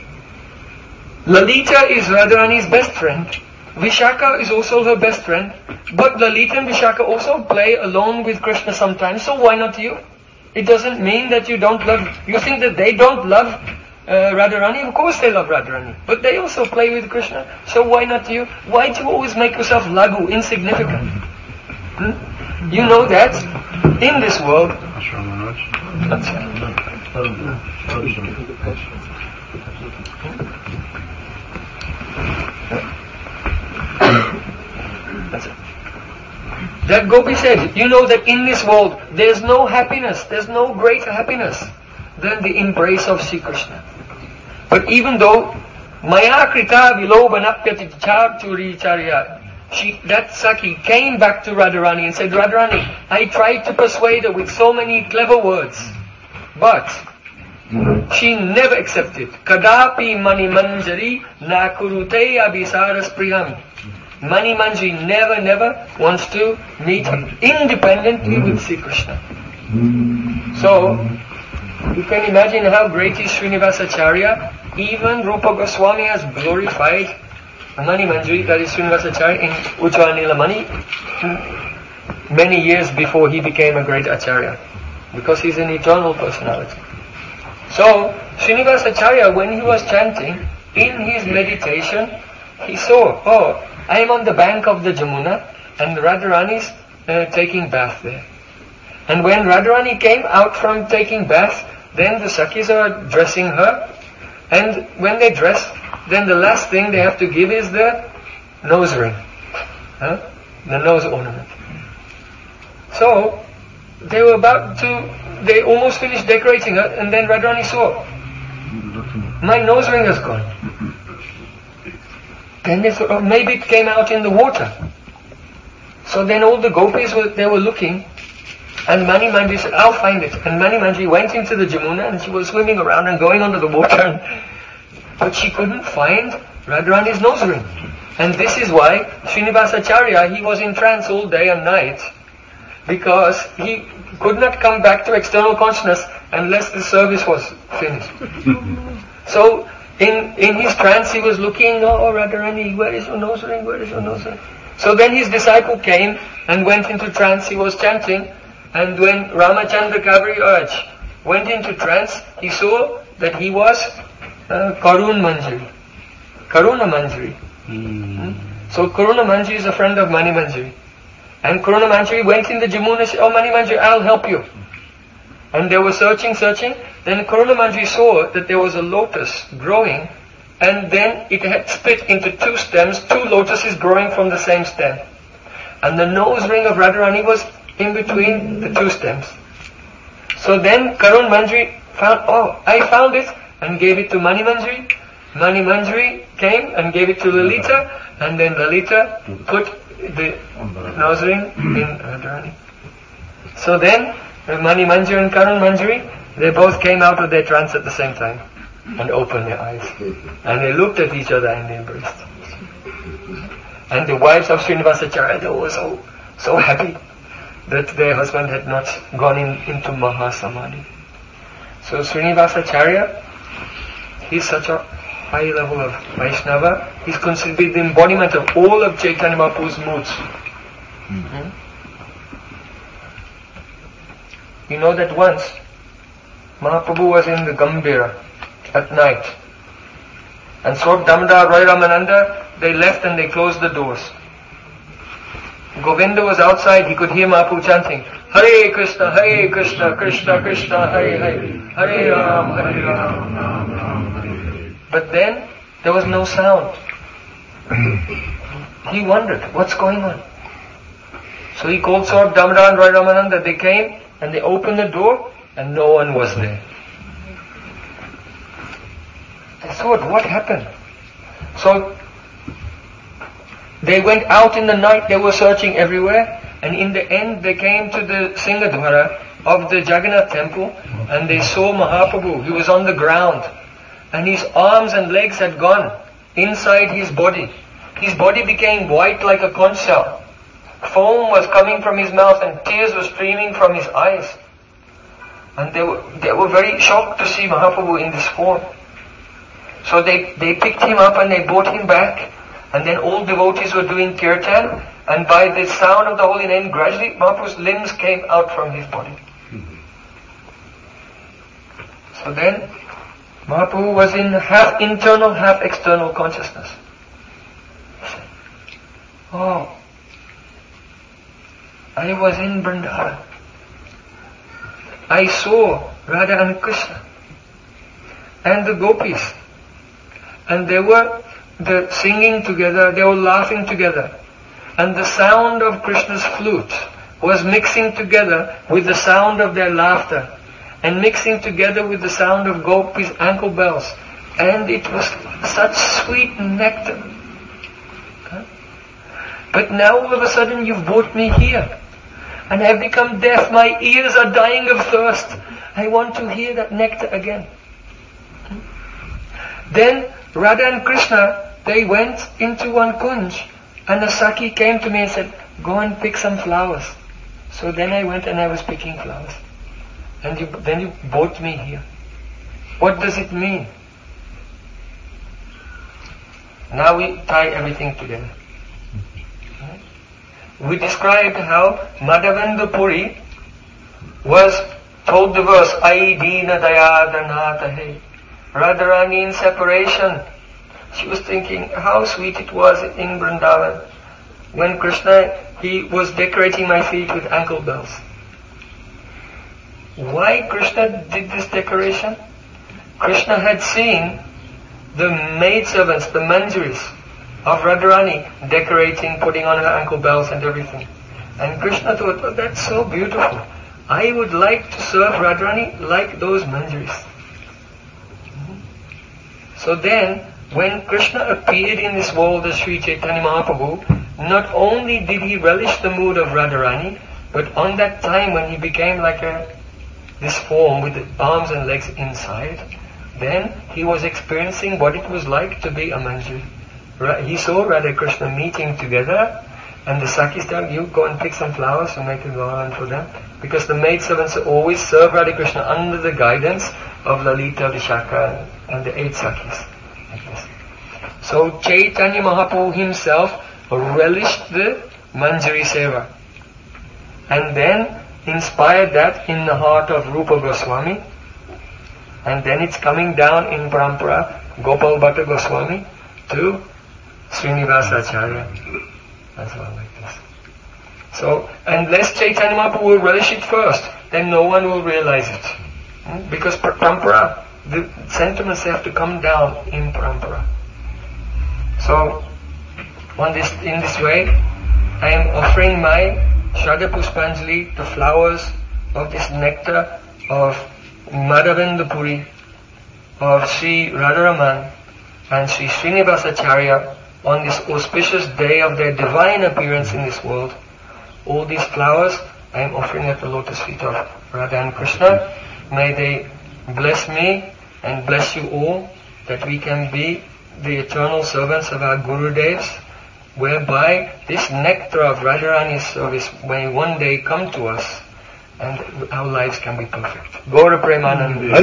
Lalita is Radharani's best friend. Vishaka is also her best friend. But Lalita and Vishaka also play alone with Krishna sometimes, so why not you? It doesn't mean that you don't love... You think that they don't love Radharani? Of course they love Radharani. But they also play with Krishna, so why not you? Why do you always make yourself lagu, insignificant? You know that in this world... That gopi said, you know that in this world there's no happiness, there's no greater happiness than the embrace of Sri Krishna. But even though Maya Krita Vilobanapyati Chaturi Charya, that Sakhi came back to Radharani and said, Radharani, I tried to persuade her with so many clever words, but she never accepted. Kadapi Mani Manjari Nakurute Abhisaras Priyam. Mani Manjari never wants to meet independently with Sri Krishna. So, you can imagine how great is Srinivasacharya. Even Rupa Goswami has glorified Mani Manjari, that is Srinivasacharya, in Ujjwala Nilamani many years before he became a great Acharya, because he's an eternal personality. So, Srinivasacharya, when he was chanting, in his meditation, he saw, I am on the bank of the Jamuna, and Radharani is taking bath there. And when Radharani came out from taking bath, then the Sakhis are dressing her, and when they dress, then the last thing they have to give is the nose ring, the nose ornament. So, they almost finished decorating her, and then Radharani saw, my nose ring has gone. Then they thought, maybe it came out in the water. So then all the gopis they were looking, and Mani Manjari said, I'll find it. And Mani Manjari went into the Jamuna, and she was swimming around and going under the water, but she couldn't find Radharani's nose ring. And this is why Srinivasacharya, he was in trance all day and night, because he could not come back to external consciousness unless the service was finished. So, in his trance he was looking, Radharani, where is your nose ring, where is your nose ring? So then his disciple came and went into trance, he was chanting, And when Ramachandra Kaviraj went into trance, he saw that he was Karuna Manjari. So Karuna Manjari is a friend of Mani Manjari. And Karuna Manjari went in the Jamuna and said, "Oh Mani Manjari, I'll help you." And they were searching. Then Karuna Manjari saw that there was a lotus growing, and then it had split into two stems, two lotuses growing from the same stem. And the nose ring of Radharani was in between the two stems. So then Karuna Manjari found, "Oh, I found it," and gave it to Mani Manjari. Mani Manjari came and gave it to Lalita, and then Lalita put the nose ring in Radharani. So then Mani Manjari and Karuna Manjari, they both came out of their trance at the same time and opened their eyes. And they looked at each other and they embraced. And the wives of Srinivasacharya, they were so happy that their husband had not gone into Mahasamadhi. So Srinivasacharya, he's such a high level of Vaishnava. He's considered the embodiment of all of Chaitanya Mahaprabhu's moods. You know that once Mahaprabhu was in the Gambhira at night, and Swarup Damodar, Roy Ramananda, they left and they closed the doors. Govinda was outside, he could hear Mahaprabhu chanting, "Hare Krishna, Krishna Krishna, Hare Hare, Hare Ram, Hare Ram." But then there was no sound. He wondered, what's going on? So he called Swarup Damodar and Roy Ramananda. They came and they opened the door and no one was there. They thought, what happened? So they went out in the night, they were searching everywhere, and in the end they came to the Singadwara of the Jagannath temple, and they saw Mahaprabhu. He was on the ground, and his arms and legs had gone inside his body. His body became white like a conch shell. Foam was coming from his mouth and tears were streaming from his eyes. And they were very shocked to see Mahaprabhu in this form. So they picked him up and they brought him back. And then all devotees were doing kirtan. And by the sound of the holy name, gradually Mahaprabhu's limbs came out from his body. So then Mahaprabhu was in half internal, half external consciousness. He said, "Oh, I was in Vrindavan. I saw Radha and Krishna and the gopis, and they were singing together, they were laughing together, and the sound of Krishna's flute was mixing together with the sound of their laughter, and mixing together with the sound of gopis' ankle bells, and it was such sweet nectar. But now all of a sudden you've brought me here, and I've become deaf, my ears are dying of thirst. I want to hear that nectar again." Then Radha and Krishna, they went into one kunj, and the Saki came to me and said, "Go and pick some flowers." So then I went and I was picking flowers. And then you brought me here. What does it mean? Now we tie everything together. We described how Madhavendra Puri was told the verse, "Ai Dina Dayadanata Hai." Radharani in separation. She was thinking how sweet it was in Vrindavan when Krishna, he was decorating my feet with ankle bells. Why Krishna did this decoration? Krishna had seen the maidservants, the manjaris of Radharani decorating, putting on her ankle bells and everything. And Krishna thought, "Oh, that's so beautiful. I would like to serve Radharani like those manjaris." So then, when Krishna appeared in this world as Sri Chaitanya Mahaprabhu, not only did he relish the mood of Radharani, but on that time when he became like this form with the arms and legs inside, then he was experiencing what it was like to be a manjari. He saw Radha Krishna meeting together, and the Sakis tell, "You go and pick some flowers and make a garland for them," because the maidservants always serve Radha Krishna under the guidance of Lalita, Vishaka, and the 8 Sakis. Like this. So Chaitanya Mahaprabhu himself relished the Manjari Seva. And then inspired that in the heart of Rupa Goswami, and then it's coming down in parampara, Gopal Bhatta Goswami to Srinivasa Acharya, as well like this. So, unless Chaitanya Mahaprabhu will relish it first, then no one will realize it. Because parampara, the sentiments have to come down in parampara. So, in this way, I am offering my Shraddha Puspanjali, the flowers of this nectar of Madhavendra Puri, of Sri Radharaman and Sri Srinivasa Acharya on this auspicious day of their divine appearance in this world. All these flowers I am offering at the lotus feet of Radha and Krishna. May they bless me and bless you all, that we can be the eternal servants of our Gurudevs, whereby this nectar of Radharani's service may one day come to us and our lives can be perfect. Gaura Premanande.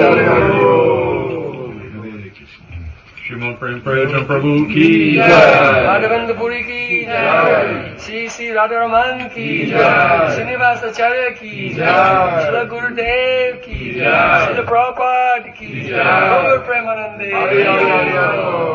Shrimad Prem Prabhu ki jai. Madhavendra Puri ki jai. Sri Radharaman ki jai. Srinivasa Acharya ki jai. Srila Gurudev ki jai. Srila Prabhupada ki jai. Gaura Premanande.